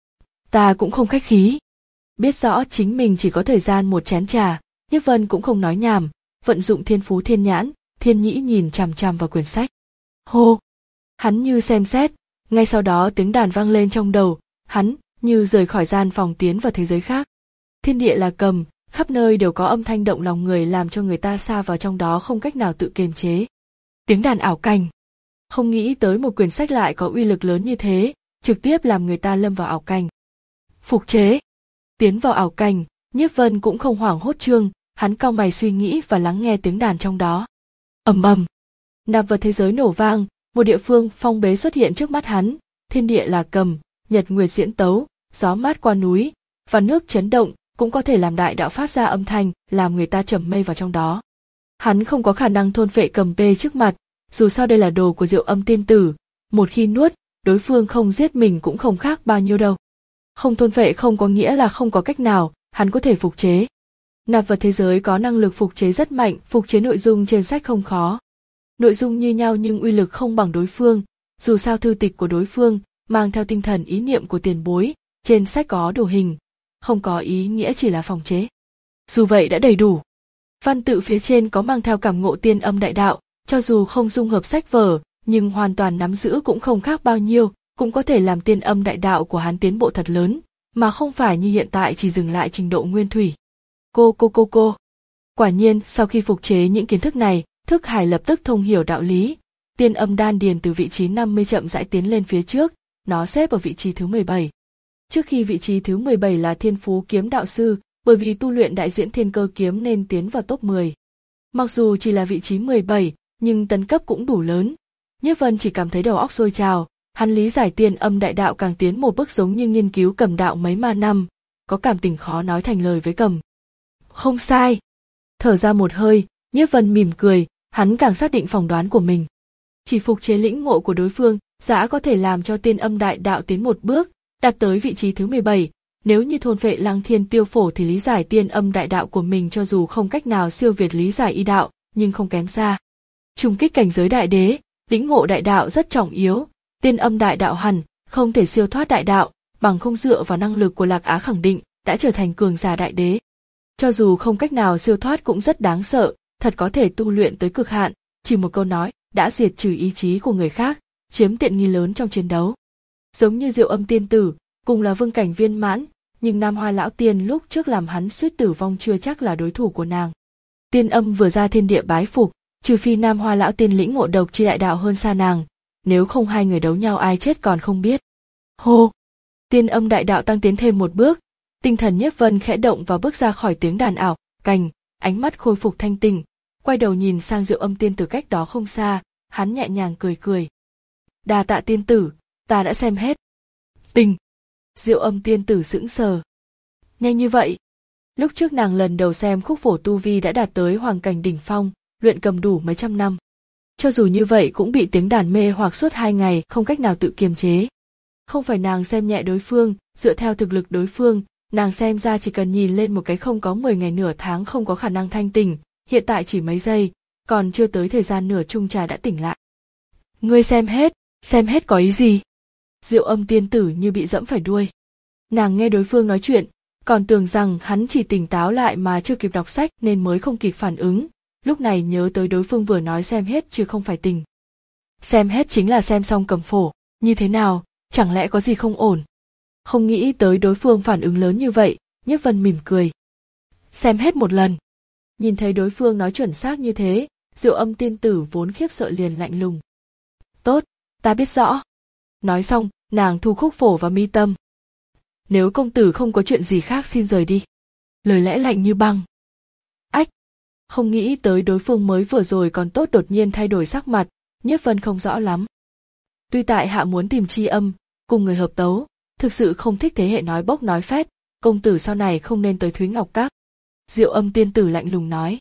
Ta cũng không khách khí. Biết rõ chính mình chỉ có thời gian một chén trà, Nhiếp Vân cũng không nói nhảm, vận dụng thiên phú thiên nhãn, thiên nhĩ nhìn chằm chằm vào quyển sách. Hô! Hắn như xem xét, ngay sau đó tiếng đàn vang lên trong đầu, hắn như rời khỏi gian phòng tiến vào thế giới khác. Thiên địa là cầm, khắp nơi đều có âm thanh động lòng người làm cho người ta sa vào trong đó không cách nào tự kiềm chế. Tiếng đàn ảo cảnh. Không nghĩ tới một quyển sách lại có uy lực lớn như thế, trực tiếp làm người ta lâm vào ảo cảnh. Phục chế. Tiến vào ảo cảnh, Nhiếp Vân cũng không hoảng hốt trương, hắn cau mày suy nghĩ và lắng nghe tiếng đàn trong đó. Ầm ầm. Nạp vào thế giới nổ vang, một địa phương phong bế xuất hiện trước mắt hắn, thiên địa là cầm, nhật nguyệt diễn tấu, gió mát qua núi, và nước chấn động, cũng có thể làm đại đạo phát ra âm thanh, làm người ta trầm mê vào trong đó. Hắn không có khả năng thôn phệ cầm bê trước mặt, dù sao đây là đồ của Diệu Âm Tiên Tử, một khi nuốt, đối phương không giết mình cũng không khác bao nhiêu đâu. Không thôn phệ không có nghĩa là không có cách nào, hắn có thể phục chế. Nạp vật thế giới có năng lực phục chế rất mạnh, phục chế nội dung trên sách không khó. Nội dung như nhau nhưng uy lực không bằng đối phương, dù sao thư tịch của đối phương mang theo tinh thần ý niệm của tiền bối, trên sách có đồ hình, không có ý nghĩa chỉ là phòng chế. Dù vậy đã đầy đủ. Văn tự phía trên có mang theo cảm ngộ tiên âm đại đạo, cho dù không dung hợp sách vở, nhưng hoàn toàn nắm giữ cũng không khác bao nhiêu, cũng có thể làm tiên âm đại đạo của hắn tiến bộ thật lớn, mà không phải như hiện tại chỉ dừng lại trình độ nguyên thủy. Cô cô cô cô. Quả nhiên, sau khi phục chế những kiến thức này, Thức hải lập tức thông hiểu đạo lý, tiên âm đan điền từ vị trí năm mươi chậm rãi tiến lên phía trước, nó xếp ở vị trí thứ mười bảy. Trước khi vị trí thứ mười bảy là Thiên Phú Kiếm Đạo Sư, bởi vì tu luyện đại diễn thiên cơ kiếm nên tiến vào top mười. Mặc dù chỉ là vị trí mười bảy, nhưng tấn cấp cũng đủ lớn. Nhiếp Vân chỉ cảm thấy đầu óc sôi trào, hắn lý giải tiên âm đại đạo càng tiến một bước giống như nghiên cứu cầm đạo mấy ma năm, có cảm tình khó nói thành lời với cầm. Không sai. Thở ra một hơi, Nhiếp Vân mỉm cười, hắn càng xác định phỏng đoán của mình. Chỉ phục chế lĩnh ngộ của đối phương, dã có thể làm cho tiên âm đại đạo tiến một bước, đạt tới vị trí thứ mười bảy. Nếu như thôn phệ Lăng Thiên Tiêu Phổ thì lý giải tiên âm đại đạo của mình cho dù không cách nào siêu việt lý giải y đạo, nhưng không kém xa. Trùng kích cảnh giới đại đế, lĩnh ngộ đại đạo rất trọng yếu, tiên âm đại đạo hẳn không thể siêu thoát đại đạo, bằng không dựa vào năng lực của Lạc Á khẳng định đã trở thành cường giả đại đế. Cho dù không cách nào siêu thoát cũng rất đáng sợ, thật có thể tu luyện tới cực hạn, chỉ một câu nói đã diệt trừ ý chí của người khác, chiếm tiện nghi lớn trong chiến đấu. Giống như Diệu Âm tiên tử, cùng là vương cảnh viên mãn, nhưng Nam Hoa lão tiên lúc trước làm hắn suýt tử vong chưa chắc là đối thủ của nàng. Tiên âm vừa ra thiên địa bái phục, trừ phi Nam Hoa lão tiên lĩnh ngộ độc chi đại đạo hơn xa nàng, nếu không hai người đấu nhau ai chết còn không biết. Hô! Tiên âm đại đạo tăng tiến thêm một bước, tinh thần Nhiếp Vân khẽ động và bước ra khỏi tiếng đàn ảo, cành, ánh mắt khôi phục thanh tỉnh, quay đầu nhìn sang Diệu Âm tiên tử cách đó không xa, hắn nhẹ nhàng cười cười. Đà tạ tiên tử, ta đã xem hết. Tình! Diệu Âm tiên tử sững sờ. Nhanh như vậy? Lúc trước nàng lần đầu xem khúc phổ tu vi đã đạt tới hoàng cảnh đỉnh phong, luyện cầm đủ mấy trăm năm. Cho dù như vậy cũng bị tiếng đàn mê hoặc suốt hai ngày không cách nào tự kiềm chế. Không phải nàng xem nhẹ đối phương, dựa theo thực lực đối phương, nàng xem ra chỉ cần nhìn lên một cái không có mười ngày nửa tháng không có khả năng thanh tỉnh, hiện tại chỉ mấy giây, còn chưa tới thời gian nửa chung trà đã tỉnh lại. Ngươi xem hết, xem hết có ý gì? Diệu Âm tiên tử như bị dẫm phải đuôi. Nàng nghe đối phương nói chuyện, còn tưởng rằng hắn chỉ tỉnh táo lại mà chưa kịp đọc sách nên mới không kịp phản ứng, lúc này nhớ tới đối phương vừa nói xem hết chứ không phải tỉnh. Xem hết chính là xem xong cầm phổ, như thế nào, chẳng lẽ có gì không ổn? Không nghĩ tới đối phương phản ứng lớn như vậy, Nhiếp Vân mỉm cười. Xem hết một lần. Nhìn thấy đối phương nói chuẩn xác như thế, Diệu Âm tiên tử vốn khiếp sợ liền lạnh lùng. Tốt, ta biết rõ. Nói xong, nàng thu khúc phổ vào mi tâm. Nếu công tử không có chuyện gì khác xin rời đi. Lời lẽ lạnh như băng. Ách! Không nghĩ tới đối phương mới vừa rồi còn tốt đột nhiên thay đổi sắc mặt, Nhiếp Vân không rõ lắm. Tuy tại hạ muốn tìm tri âm, cùng người hợp tấu, thực sự không thích thế hệ nói bốc nói phét, công tử sau này không nên tới Thúy Ngọc Các. Diệu Âm tiên tử lạnh lùng nói.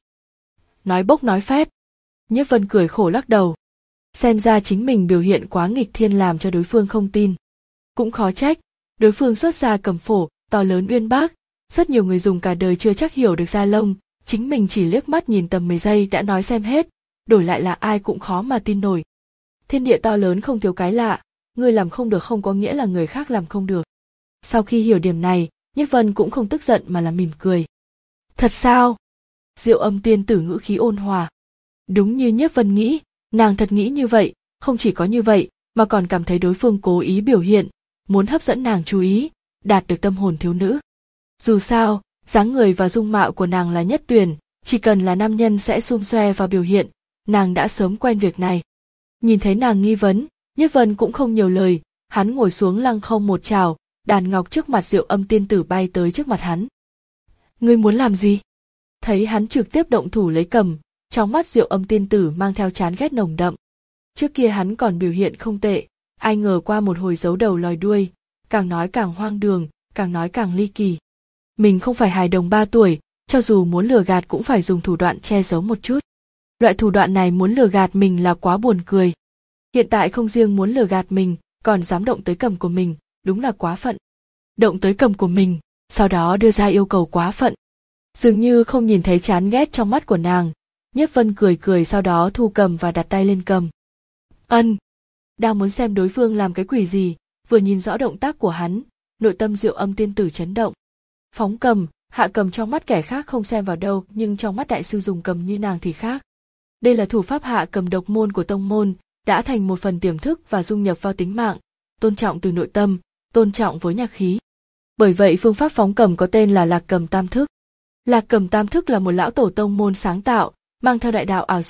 Nói bốc nói phét. Nhiếp Vân cười khổ lắc đầu. Xem ra chính mình biểu hiện quá nghịch thiên làm cho đối phương không tin. Cũng khó trách, đối phương xuất ra cầm phổ, to lớn uyên bác, rất nhiều người dùng cả đời chưa chắc hiểu được ra lông, chính mình chỉ liếc mắt nhìn tầm mười giây đã nói xem hết, đổi lại là ai cũng khó mà tin nổi. Thiên địa to lớn không thiếu cái lạ, người làm không được không có nghĩa là người khác làm không được. Sau khi hiểu điểm này, Nhiếp Vân cũng không tức giận mà là mỉm cười. Thật sao? Diệu Âm tiên tử ngữ khí ôn hòa. Đúng như Nhiếp Vân nghĩ, nàng thật nghĩ như vậy, không chỉ có như vậy, mà còn cảm thấy đối phương cố ý biểu hiện, muốn hấp dẫn nàng chú ý, đạt được tâm hồn thiếu nữ. Dù sao, dáng người và dung mạo của nàng là nhất tuyển, chỉ cần là nam nhân sẽ xum xoe và biểu hiện, nàng đã sớm quen việc này. Nhìn thấy nàng nghi vấn, Nhiếp Vân cũng không nhiều lời, hắn ngồi xuống lăng không một trào, đàn ngọc trước mặt Diệu Âm tiên tử bay tới trước mặt hắn. Ngươi muốn làm gì? Thấy hắn trực tiếp động thủ lấy cầm, trong mắt Diệu Âm tiên tử mang theo chán ghét nồng đậm. Trước kia hắn còn biểu hiện không tệ, ai ngờ qua một hồi giấu đầu lòi đuôi, càng nói càng hoang đường, càng nói càng ly kỳ. Mình không phải hài đồng ba tuổi, cho dù muốn lừa gạt cũng phải dùng thủ đoạn che giấu một chút. Loại thủ đoạn này muốn lừa gạt mình là quá buồn cười. Hiện tại không riêng muốn lừa gạt mình, còn dám động tới cầm của mình, đúng là quá phận. Động tới cầm của mình, sau đó đưa ra yêu cầu quá phận. Dường như không nhìn thấy chán ghét trong mắt của nàng, Nhiếp Vân cười cười sau đó thu cầm và đặt tay lên cầm. Ân! Đang muốn xem đối phương làm cái quỷ gì, vừa nhìn rõ động tác của hắn, nội tâm Diệu Âm tiên tử chấn động. Phóng cầm, hạ cầm trong mắt kẻ khác không xem vào đâu, nhưng trong mắt đại sư dùng cầm như nàng thì khác. Đây là thủ pháp hạ cầm độc môn của tông môn, đã thành một phần tiềm thức và dung nhập vào tính mạng, tôn trọng từ nội tâm, tôn trọng với nhạc khí. Bởi vậy phương pháp phóng cầm có tên là Lạc Cầm Tam Thức. Lạc Cầm Tam Thức là một lão tổ tông môn sáng tạo, mang theo đại đạo ảo diệu,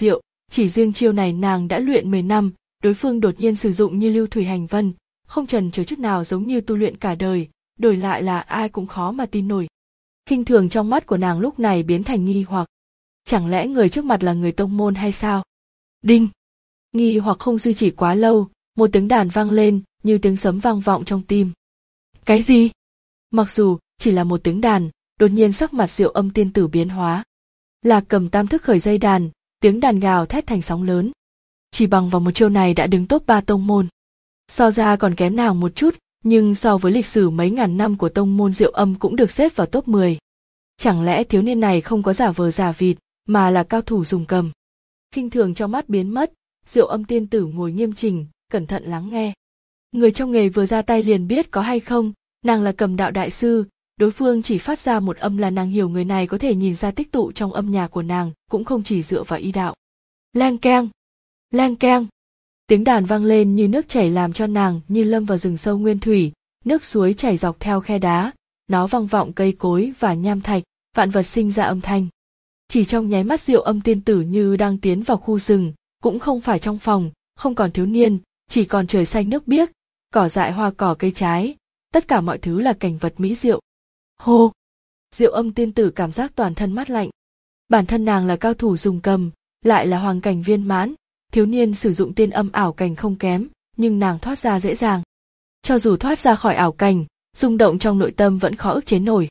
Chỉ riêng chiêu này nàng đã luyện mười năm, đối phương đột nhiên sử dụng như lưu thủy hành vân, không chần chừ chút nào giống như tu luyện cả đời, đổi lại là ai cũng khó mà tin nổi. Khinh thường trong mắt của nàng lúc này biến thành nghi hoặc. Chẳng lẽ người trước mặt là người tông môn hay sao? Đinh! Nghi hoặc không duy trì quá lâu, một tiếng đàn vang lên như tiếng sấm vang vọng trong tim. Cái gì? Mặc dù chỉ là một tiếng đàn, đột nhiên sắc mặt Diệu Âm tiên tử biến hóa. Lạc Cầm tam thức khởi dây đàn, tiếng đàn gào thét thành sóng lớn. Chỉ bằng vào một chiêu này đã đứng top ba tông môn. So ra còn kém nàng một chút, nhưng so với lịch sử mấy ngàn năm của tông môn Diệu Âm cũng được xếp vào top mười. Chẳng lẽ thiếu niên này không có giả vờ giả vịt, mà là cao thủ dùng cầm? Khinh thường trong mắt biến mất, Diệu Âm tiên tử ngồi nghiêm chỉnh, cẩn thận lắng nghe. Người trong nghề vừa ra tay liền biết có hay không, nàng là cầm đạo đại sư, đối phương chỉ phát ra một âm là nàng hiểu người này có thể nhìn ra tích tụ trong âm nhạc của nàng, cũng không chỉ dựa vào y đạo. Lang keng, lang keng. Tiếng đàn vang lên như nước chảy làm cho nàng như lâm vào rừng sâu nguyên thủy, nước suối chảy dọc theo khe đá, nó vang vọng cây cối và nham thạch, vạn vật sinh ra âm thanh. Chỉ trong nháy mắt Diệu Âm tiên tử như đang tiến vào khu rừng, cũng không phải trong phòng, không còn thiếu niên, chỉ còn trời xanh nước biếc, cỏ dại hoa cỏ cây trái, tất cả mọi thứ là cảnh vật mỹ diệu. Hô! Diệu Âm tiên tử cảm giác toàn thân mát lạnh. Bản thân nàng là cao thủ dùng cầm, lại là hoàng cảnh viên mãn, thiếu niên sử dụng tiên âm ảo cảnh không kém, nhưng nàng thoát ra dễ dàng. Cho dù thoát ra khỏi ảo cảnh, rung động trong nội tâm vẫn khó ức chế nổi.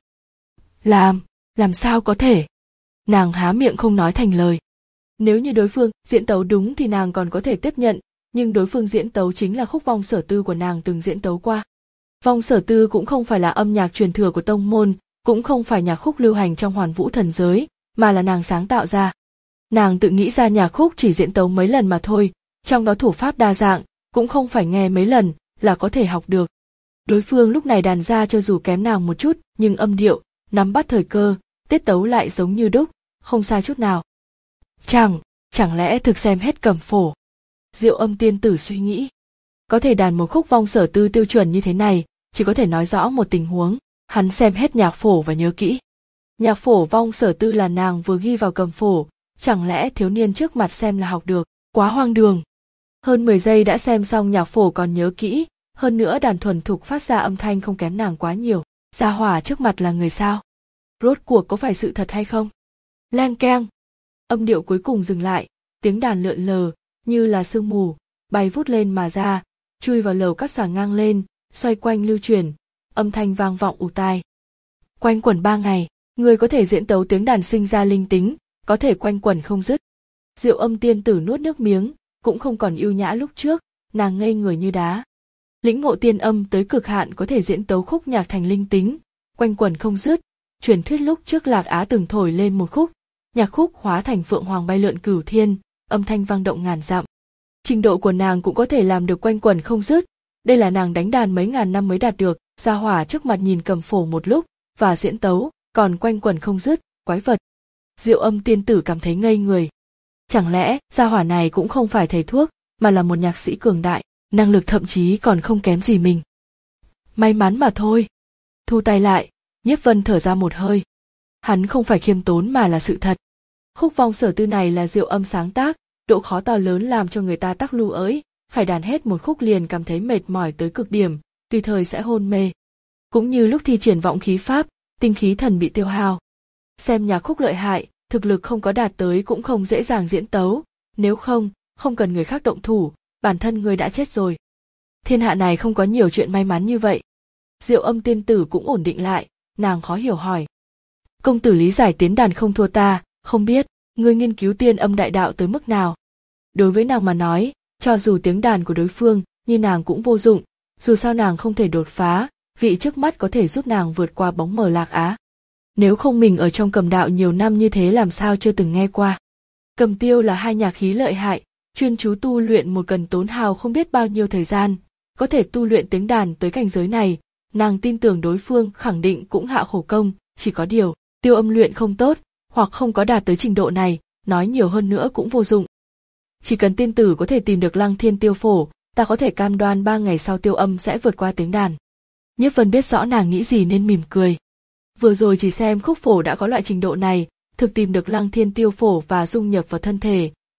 Làm, làm sao có thể? Nàng há miệng không nói thành lời. Nếu như đối phương diễn tấu đúng thì nàng còn có thể tiếp nhận, nhưng đối phương diễn tấu chính là khúc Vong Sở Tư của nàng từng diễn tấu qua. Vong Sở Tư cũng không phải là âm nhạc truyền thừa của tông môn, cũng không phải nhạc khúc lưu hành trong Hoàn Vũ thần giới, mà là nàng sáng tạo ra. Nàng tự nghĩ ra nhạc khúc chỉ diễn tấu mấy lần mà thôi, trong đó thủ pháp đa dạng, cũng không phải nghe mấy lần là có thể học được. Đối phương lúc này đàn ra cho dù kém nàng một chút, nhưng âm điệu, nắm bắt thời cơ, tiết tấu lại giống như đúc, không sai chút nào. Chẳng, chẳng lẽ thực xem hết cầm phổ? Diệu Âm tiên tử suy nghĩ. Có thể đàn một khúc Vong Sở Tư tiêu chuẩn như thế này, chỉ có thể nói rõ một tình huống, hắn xem hết nhạc phổ và nhớ kỹ. Nhạc phổ Vong Sở Tư là nàng vừa ghi vào cầm phổ, chẳng lẽ thiếu niên trước mặt xem là học được, quá hoang đường. Hơn mười giây đã xem xong nhạc phổ còn nhớ kỹ, hơn nữa đàn thuần thục phát ra âm thanh không kém nàng quá nhiều. Gia hỏa trước mặt là người sao? Rốt cuộc có phải sự thật hay không? Lang keng. Âm điệu cuối cùng dừng lại, tiếng đàn lượn lờ, như là sương mù, bay vút lên mà ra, chui vào lầu cắt xả ngang lên, xoay quanh lưu chuyển, âm thanh vang vọng ù tai. Quanh quẩn ba ngày, người có thể diễn tấu tiếng đàn sinh ra linh tính, có thể quanh quẩn không dứt. Diệu Âm tiên tử nuốt nước miếng, cũng không còn yêu nhã lúc trước, nàng ngây người như đá. Lĩnh ngộ tiên âm tới cực hạn có thể diễn tấu khúc nhạc thành linh tính, quanh quẩn không dứt. Truyền thuyết lúc trước Lạc Á từng thổi lên một khúc, nhạc khúc hóa thành phượng hoàng bay lượn cửu thiên, âm thanh vang động ngàn dặm. Trình độ của nàng cũng có thể làm được quanh quẩn không dứt, đây là nàng đánh đàn mấy ngàn năm mới đạt được. Gia hỏa trước mặt nhìn cầm phổ một lúc và diễn tấu, còn quanh quẩn không dứt, quái vật. Diệu Âm tiên tử cảm thấy ngây người. Chẳng lẽ gia hỏa này cũng không phải thầy thuốc, mà là một nhạc sĩ cường đại, năng lực thậm chí còn không kém gì mình. May mắn mà thôi. Thu tay lại, Nhiếp Vân thở ra một hơi. Hắn không phải khiêm tốn mà là sự thật. Khúc Vong Sở Tư này là Diệu Âm sáng tác, độ khó to lớn làm cho người ta tắc lưu ỡi, phải đàn hết một khúc liền cảm thấy mệt mỏi tới cực điểm, tùy thời sẽ hôn mê. Cũng như lúc thi triển vọng khí pháp, tinh khí thần bị tiêu hao. Xem nhạc khúc lợi hại, thực lực không có đạt tới cũng không dễ dàng diễn tấu, nếu không, không cần người khác động thủ, bản thân người đã chết rồi. Thiên hạ này không có nhiều chuyện may mắn như vậy. Diệu Âm tiên tử cũng ổn định lại, nàng khó hiểu hỏi. Công tử lý giải tiến đàn không thua ta, không biết, ngươi nghiên cứu tiên âm đại đạo tới mức nào? Đối với nàng mà nói, cho dù tiếng đàn của đối phương, như nàng cũng vô dụng, dù sao nàng không thể đột phá, vị trước mắt có thể giúp nàng vượt qua bóng mờ Lạc Á. Nếu không mình ở trong cầm đạo nhiều năm như thế làm sao chưa từng nghe qua. Cầm tiêu là hai nhạc khí lợi hại, chuyên chú tu luyện một cần tốn hao không biết bao nhiêu thời gian, có thể tu luyện tiếng đàn tới cảnh giới này, nàng tin tưởng đối phương khẳng định cũng hạ khổ công, chỉ có điều, tiêu âm luyện không tốt, hoặc không có đạt tới trình độ này, nói nhiều hơn nữa cũng vô dụng. Chỉ cần tiên tử có thể tìm được Lăng Thiên tiêu phổ, ta có thể cam đoan ba ngày sau tiêu âm sẽ vượt qua tiếng đàn. Nhiếp Vân biết rõ nàng nghĩ gì nên mỉm cười. Vừa rồi chỉ xem khúc phổ đã có loại trình độ này, thực tìm được Lăng Thiên tiêu phổ và dung nhập vào thân thể,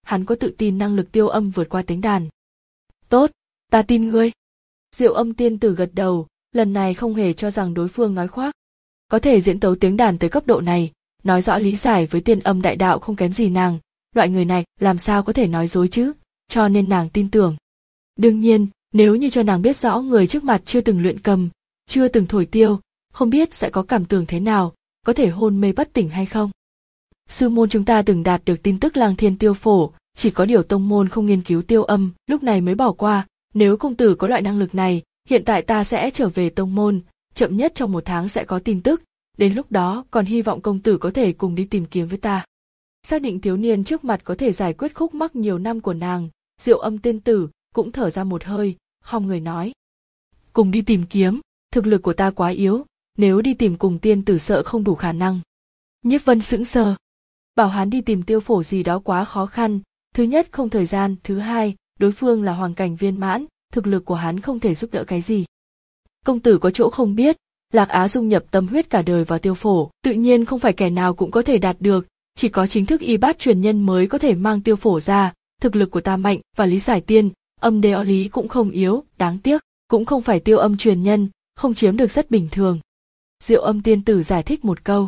hắn có tự tin năng lực tiêu âm vượt qua tiếng đàn. Tốt, ta tin ngươi. Diệu Âm tiên tử gật đầu, lần này không hề cho rằng đối phương nói khoác. Có thể diễn tấu tiếng đàn tới cấp độ này, nói rõ lý giải với tiên âm đại đạo không kém gì nàng, loại người này làm sao có thể nói dối chứ, cho nên nàng tin tưởng. Đương nhiên, nếu như cho nàng biết rõ người trước mặt chưa từng luyện cầm, chưa từng thổi tiêu, không biết sẽ có cảm tưởng thế nào, có thể hôn mê bất tỉnh hay không. Sư môn chúng ta từng đạt được tin tức Lang Thiên tiêu phổ, chỉ có điều tông môn không nghiên cứu tiêu âm, lúc này mới bỏ qua, nếu công tử có loại năng lực này, hiện tại ta sẽ trở về tông môn, chậm nhất trong một tháng sẽ có tin tức, đến lúc đó còn hy vọng công tử có thể cùng đi tìm kiếm với ta. Xác định thiếu niên trước mặt có thể giải quyết khúc mắc nhiều năm của nàng, Diệu Âm tiên tử cũng thở ra một hơi, khom người nói. Cùng đi tìm kiếm, thực lực của ta quá yếu, nếu đi tìm cùng tiên tử sợ không đủ khả năng. Nhiếp Vân sững sờ. Bảo hắn đi tìm tiêu phổ gì đó quá khó khăn, thứ nhất không thời gian, thứ hai, đối phương là hoàng cảnh viên mãn, thực lực của hắn không thể giúp đỡ cái gì. Công tử có chỗ không biết, Lạc Á dung nhập tâm huyết cả đời vào tiêu phổ, tự nhiên không phải kẻ nào cũng có thể đạt được, chỉ có chính thức y bát truyền nhân mới có thể mang tiêu phổ ra, thực lực của ta mạnh và lý giải tiên, âm đế lý cũng không yếu, đáng tiếc, cũng không phải tiêu âm truyền nhân, không chiếm được rất bình thường. Diệu Âm tiên tử giải thích một câu.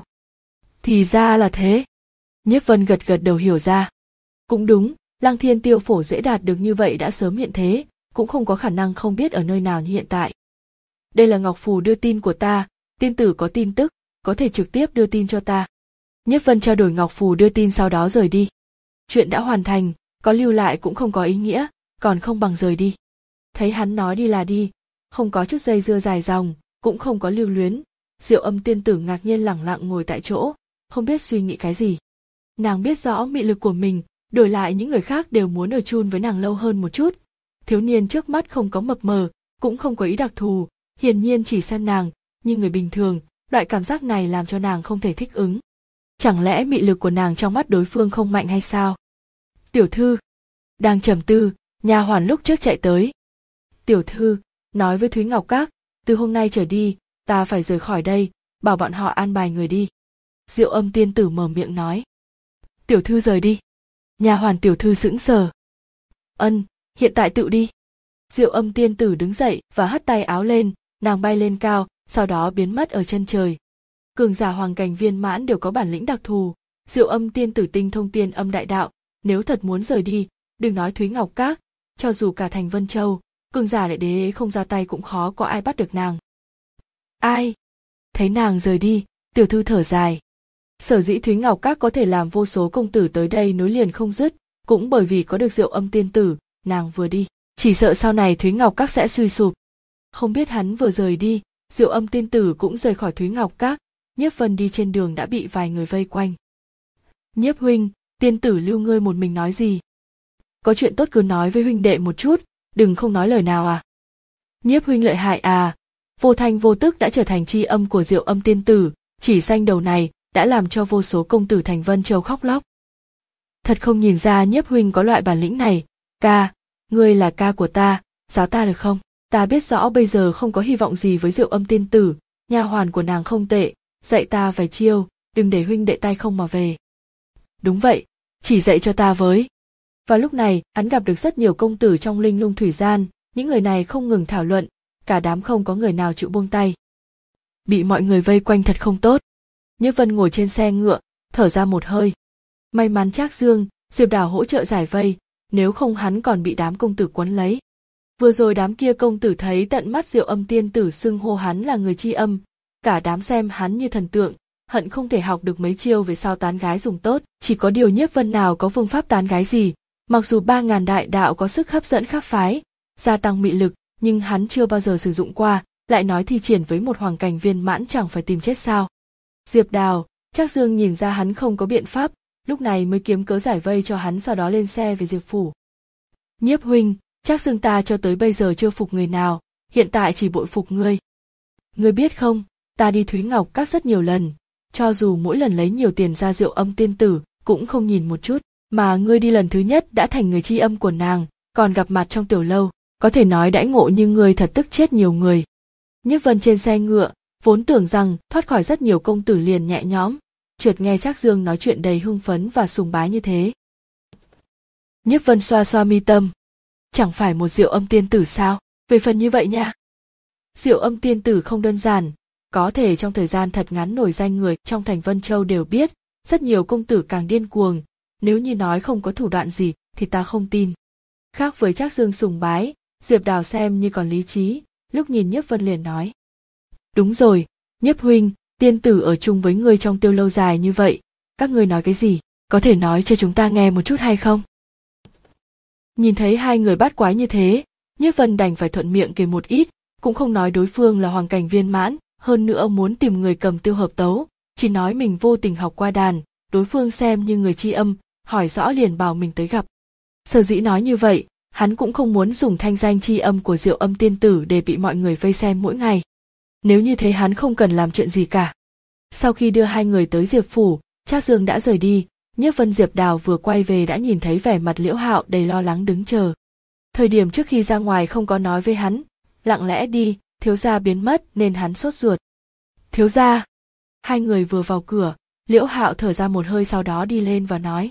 Thì ra là thế. Nhiếp Vân gật gật đầu hiểu ra. Cũng đúng, Lang Thiên tiêu phổ dễ đạt được như vậy đã sớm hiện thế, cũng không có khả năng không biết ở nơi nào như hiện tại. Đây là ngọc phù đưa tin của ta, tiên tử có tin tức, có thể trực tiếp đưa tin cho ta. Nhiếp Vân trao đổi ngọc phù đưa tin sau đó rời đi. Chuyện đã hoàn thành, có lưu lại cũng không có ý nghĩa, còn không bằng rời đi. Thấy hắn nói đi là đi, không có chút dây dưa dài dòng, cũng không có lưu luyến. Diệu Âm tiên tử ngạc nhiên lẳng lặng ngồi tại chỗ, không biết suy nghĩ cái gì. Nàng biết rõ mị lực của mình, đổi lại những người khác đều muốn ở chun với nàng lâu hơn một chút. Thiếu niên trước mắt không có mập mờ, cũng không có ý đặc thù, hiển nhiên chỉ xem nàng như người bình thường, loại cảm giác này làm cho nàng không thể thích ứng. Chẳng lẽ mị lực của nàng trong mắt đối phương không mạnh hay sao? Tiểu thư, đang trầm tư, nha hoàn lúc trước chạy tới. Tiểu thư, nói với Thúy Ngọc Các, từ hôm nay trở đi, ta phải rời khỏi đây, bảo bọn họ an bài người đi. Diệu Âm tiên tử mở miệng nói. Tiểu thư rời đi. Nha hoàn tiểu thư sững sờ. Ân, hiện tại tự đi. Diệu Âm tiên tử đứng dậy và hất tay áo lên, nàng bay lên cao, sau đó biến mất ở chân trời. Cường giả hoàng cảnh viên mãn đều có bản lĩnh đặc thù, Diệu Âm tiên tử tinh thông tiên âm đại đạo, nếu thật muốn rời đi, đừng nói Thúy Ngọc Các, cho dù cả thành Vân Châu, cường giả đại đế không ra tay cũng khó có ai bắt được nàng. Ai? Thấy nàng rời đi, tiểu thư thở dài. Sở dĩ Thúy Ngọc Các có thể làm vô số công tử tới đây nối liền không dứt, cũng bởi vì có được Diệu Âm tiên tử, nàng vừa đi, chỉ sợ sau này Thúy Ngọc Các sẽ suy sụp. Không biết hắn vừa rời đi, Diệu Âm tiên tử cũng rời khỏi Thúy Ngọc Các, Nhiếp Vân đi trên đường đã bị vài người vây quanh. Nhiếp huynh, tiên tử lưu ngươi một mình nói gì? Có chuyện tốt cứ nói với huynh đệ một chút, đừng không nói lời nào à? Nhiếp huynh lợi hại à? Vô thanh vô tức đã trở thành tri âm của Diệu Âm tiên tử, chỉ danh đầu này đã làm cho vô số công tử thành Vân Châu khóc lóc. Thật không nhìn ra Nhiếp huynh có loại bản lĩnh này. Ca, ngươi là ca của ta, giáo ta được không? Ta biết rõ bây giờ không có hy vọng gì với Diệu Âm tiên tử, nha hoàn của nàng không tệ, dạy ta vài chiêu, đừng để huynh đệ tay không mà về. Đúng vậy, chỉ dạy cho ta với. Vào lúc này, hắn gặp được rất nhiều công tử trong linh lung thủy gian, những người này không ngừng thảo luận, cả đám không có người nào chịu buông tay. Bị mọi người vây quanh thật không tốt. Nhiếp Vân ngồi trên xe ngựa, thở ra một hơi. May mắn Trác Dương, Diệp Đào hỗ trợ giải vây, nếu không hắn còn bị đám công tử quấn lấy. Vừa rồi đám kia công tử thấy tận mắt Diệu Âm tiên tử xưng hô hắn là người tri âm, cả đám xem hắn như thần tượng, hận không thể học được mấy chiêu về sao tán gái dùng tốt, chỉ có điều Nhiếp Vân nào có phương pháp tán gái gì, mặc dù ba ngàn đại đạo có sức hấp dẫn khác phái, gia tăng mị lực, nhưng hắn chưa bao giờ sử dụng qua, lại nói thi triển với một hoàng cảnh viên mãn chẳng phải tìm chết sao. Diệp Đào, Trác Dương nhìn ra hắn không có biện pháp, lúc này mới kiếm cớ giải vây cho hắn, sau đó lên xe về Diệp phủ. Nhiếp huynh, Trác Dương ta cho tới bây giờ chưa phục người nào, hiện tại chỉ bội phục ngươi. Ngươi biết không, ta đi Thúy Ngọc Các rất nhiều lần, cho dù mỗi lần lấy nhiều tiền ra Diệu Âm tiên tử, cũng không nhìn một chút, mà ngươi đi lần thứ nhất đã thành người tri âm của nàng, còn gặp mặt trong tiểu lâu, có thể nói đãi ngộ như ngươi thật tức chết nhiều người. Nhiếp Vân trên xe ngựa, vốn tưởng rằng thoát khỏi rất nhiều công tử liền nhẹ nhõm, chợt nghe Trác Dương nói chuyện đầy hưng phấn và sùng bái như thế. Nhiếp Vân xoa xoa mi tâm. Chẳng phải một Diệu Âm tiên tử sao, về phần như vậy nha. Diệu Âm tiên tử không đơn giản, có thể trong thời gian thật ngắn nổi danh người trong thành Vân Châu đều biết, rất nhiều công tử càng điên cuồng, nếu như nói không có thủ đoạn gì thì ta không tin. Khác với Trác Dương sùng bái, Diệp Đào xem như còn lý trí, lúc nhìn Nhiếp Vân liền nói. Đúng rồi, Nhiếp huynh, tiên tử ở chung với ngươi trong tiêu lâu dài như vậy, các ngươi nói cái gì, có thể nói cho chúng ta nghe một chút hay không? Nhìn thấy hai người bát quái như thế, Nhiếp Vân đành phải thuận miệng kể một ít, cũng không nói đối phương là hoàng cảnh viên mãn, hơn nữa muốn tìm người cầm tiêu hợp tấu, chỉ nói mình vô tình học qua đàn, đối phương xem như người tri âm, hỏi rõ liền bảo mình tới gặp. Sở dĩ nói như vậy, hắn cũng không muốn dùng thanh danh tri âm của Diệu Âm tiên tử để bị mọi người vây xem mỗi ngày. Nếu như thế hắn không cần làm chuyện gì cả. Sau khi đưa hai người tới Diệp phủ, Trác Dương đã rời đi, Nhiếp Vân Diệp Đào vừa quay về đã nhìn thấy vẻ mặt Liễu Hạo đầy lo lắng đứng chờ. Thời điểm trước khi ra ngoài không có nói với hắn, lặng lẽ đi, thiếu gia biến mất nên hắn sốt ruột. Thiếu gia. Hai người vừa vào cửa, Liễu Hạo thở ra một hơi sau đó đi lên và nói.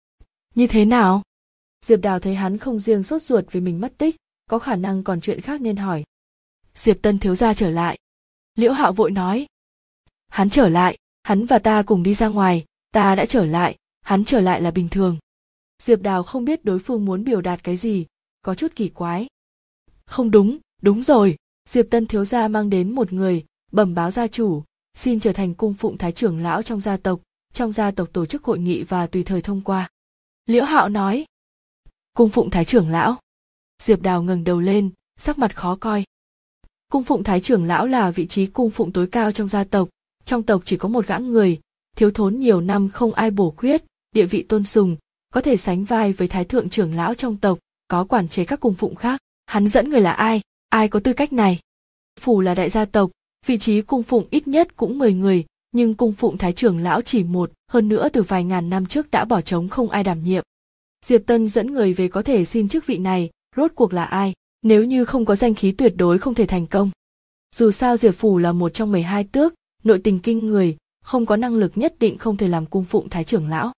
Như thế nào? Diệp Đào thấy hắn không riêng sốt ruột vì mình mất tích, có khả năng còn chuyện khác nên hỏi. Diệp Tân thiếu gia trở lại. Liễu Hạo vội nói. Hắn trở lại, hắn và ta cùng đi ra ngoài, ta đã trở lại, hắn trở lại là bình thường. Diệp Đào không biết đối phương muốn biểu đạt cái gì, có chút kỳ quái. Không đúng, đúng rồi, Diệp Tân thiếu gia mang đến một người, bẩm báo gia chủ, xin trở thành cung phụng thái trưởng lão trong gia tộc, trong gia tộc tổ chức hội nghị và tùy thời thông qua. Liễu Hạo nói. Cung phụng thái trưởng lão. Diệp Đào ngẩng đầu lên, sắc mặt khó coi. Cung phụng thái trưởng lão là vị trí cung phụng tối cao trong gia tộc, trong tộc chỉ có một gã người, thiếu thốn nhiều năm không ai bổ khuyết, địa vị tôn sùng, có thể sánh vai với thái thượng trưởng lão trong tộc, có quản chế các cung phụng khác. Hắn dẫn người là ai, ai có tư cách này? Phủ là đại gia tộc, vị trí cung phụng ít nhất cũng mười người, nhưng cung phụng thái trưởng lão chỉ một, hơn nữa từ vài ngàn năm trước đã bỏ trống không ai đảm nhiệm. Diệp Tân dẫn người về có thể xin chức vị này, rốt cuộc là ai, nếu như không có danh khí tuyệt đối không thể thành công. Dù sao Diệp Phủ là một trong mười hai tước, nội tình kinh người, không có năng lực nhất định không thể làm cung phụng thái trưởng lão.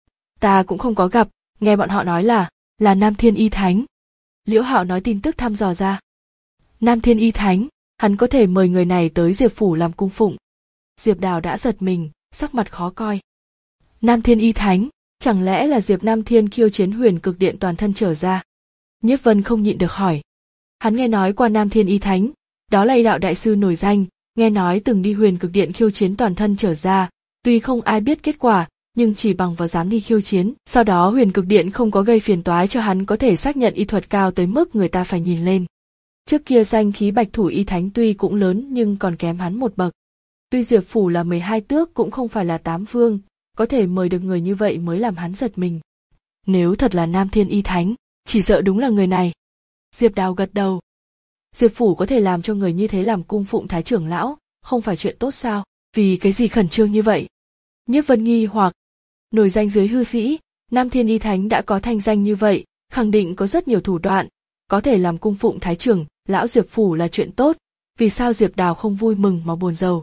Ta cũng không có gặp, nghe bọn họ nói là, là Nam Thiên Y Thánh. Liễu Hạo nói tin tức thăm dò ra. Nam Thiên Y Thánh, hắn có thể mời người này tới Diệp Phủ làm cung phụng. Diệp Đào đã giật mình, sắc mặt khó coi. Nam Thiên Y Thánh, chẳng lẽ là Diệp Nam Thiên khiêu chiến Huyền Cực Điện toàn thân trở ra? Nhiếp Vân không nhịn được hỏi. Hắn nghe nói qua Nam Thiên Y Thánh, đó là y đạo đại sư nổi danh, nghe nói từng đi Huyền Cực Điện khiêu chiến toàn thân trở ra, tuy không ai biết kết quả, nhưng chỉ bằng vào dám đi khiêu chiến, sau đó Huyền Cực Điện không có gây phiền toái cho hắn có thể xác nhận y thuật cao tới mức người ta phải nhìn lên. Trước kia danh khí Bạch Thủ Y Thánh tuy cũng lớn nhưng còn kém hắn một bậc. Tuy Diệp Phủ là mười hai tước cũng không phải là tám vương, có thể mời được người như vậy mới làm hắn giật mình. Nếu thật là Nam Thiên Y Thánh, chỉ sợ đúng là người này. Diệp Đào gật đầu. Diệp Phủ có thể làm cho người như thế làm cung phụng thái trưởng lão, không phải chuyện tốt sao, vì cái gì khẩn trương như vậy? Nhiếp Vân nghi hoặc, nổi danh dưới hư sĩ, Nam Thiên Y Thánh đã có thanh danh như vậy, khẳng định có rất nhiều thủ đoạn, có thể làm cung phụng thái trưởng lão Diệp Phủ là chuyện tốt, vì sao Diệp Đào không vui mừng mà buồn rầu?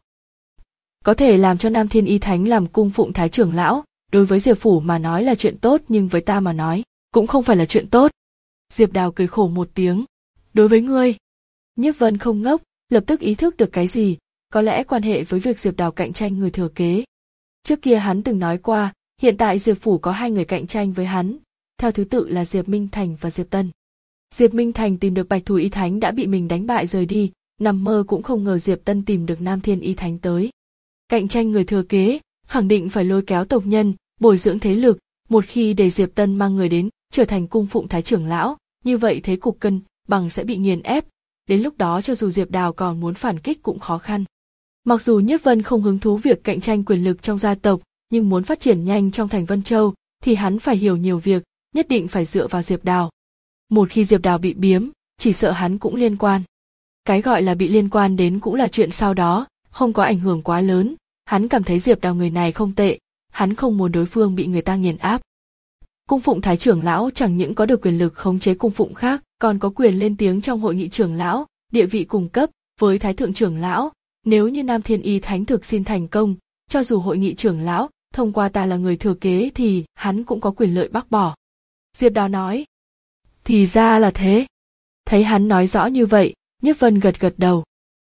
Có thể làm cho Nam Thiên Y Thánh làm cung phụng thái trưởng lão, đối với Diệp Phủ mà nói là chuyện tốt nhưng với ta mà nói, cũng không phải là chuyện tốt. Diệp Đào cười khổ một tiếng. Đối với ngươi, Nhiếp Vân không ngốc, lập tức ý thức được cái gì, có lẽ quan hệ với việc Diệp Đào cạnh tranh người thừa kế. Trước kia hắn từng nói qua, hiện tại Diệp Phủ có hai người cạnh tranh với hắn, theo thứ tự là Diệp Minh Thành và Diệp Tân. Diệp Minh Thành tìm được Bạch Thủ Y Thánh đã bị mình đánh bại rời đi, nằm mơ cũng không ngờ Diệp Tân tìm được Nam Thiên Y Thánh tới. Cạnh tranh người thừa kế, khẳng định phải lôi kéo tộc nhân, bồi dưỡng thế lực, một khi để Diệp Tân mang người đến, trở thành cung phụng thái trưởng lão, như vậy thế cục cân bằng sẽ bị nghiền ép, đến lúc đó cho dù Diệp Đào còn muốn phản kích cũng khó khăn. Mặc dù Nhiếp Vân không hứng thú việc cạnh tranh quyền lực trong gia tộc, nhưng muốn phát triển nhanh trong thành Vân Châu, thì hắn phải hiểu nhiều việc, nhất định phải dựa vào Diệp Đào. Một khi Diệp Đào bị biếm, chỉ sợ hắn cũng liên quan. Cái gọi là bị liên quan đến cũng là chuyện sau đó, không có ảnh hưởng quá lớn, hắn cảm thấy Diệp Đào người này không tệ, hắn không muốn đối phương bị người ta nghiền áp. Cung phụng thái trưởng lão chẳng những có được quyền lực khống chế cung phụng khác, còn có quyền lên tiếng trong hội nghị trưởng lão, địa vị cùng cấp với thái thượng trưởng lão. Nếu như Nam Thiên Y Thánh thực xin thành công, cho dù hội nghị trưởng lão thông qua ta là người thừa kế thì hắn cũng có quyền lợi bác bỏ. Diệp Đào nói. Thì ra là thế. Thấy hắn nói rõ như vậy, Nhiếp Vân gật gật đầu.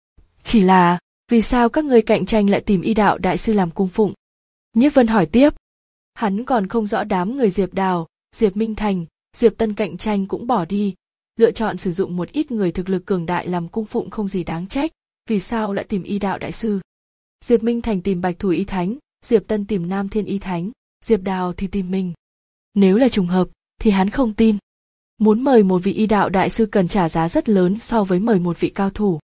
Chỉ là, vì sao các ngươi cạnh tranh lại tìm y đạo đại sư làm cung phụng? Nhiếp Vân hỏi tiếp. Hắn còn không rõ đám người Diệp Đào, Diệp Minh Thành, Diệp Tân cạnh tranh cũng bỏ đi, lựa chọn sử dụng một ít người thực lực cường đại làm cung phụng không gì đáng trách, vì sao lại tìm y đạo đại sư? Diệp Minh Thành tìm Bạch Thủ Y Thánh, Diệp Tân tìm Nam Thiên Y Thánh, Diệp Đào thì tìm mình. Nếu là trùng hợp, thì hắn không tin. Muốn mời một vị y đạo đại sư cần trả giá rất lớn so với mời một vị cao thủ.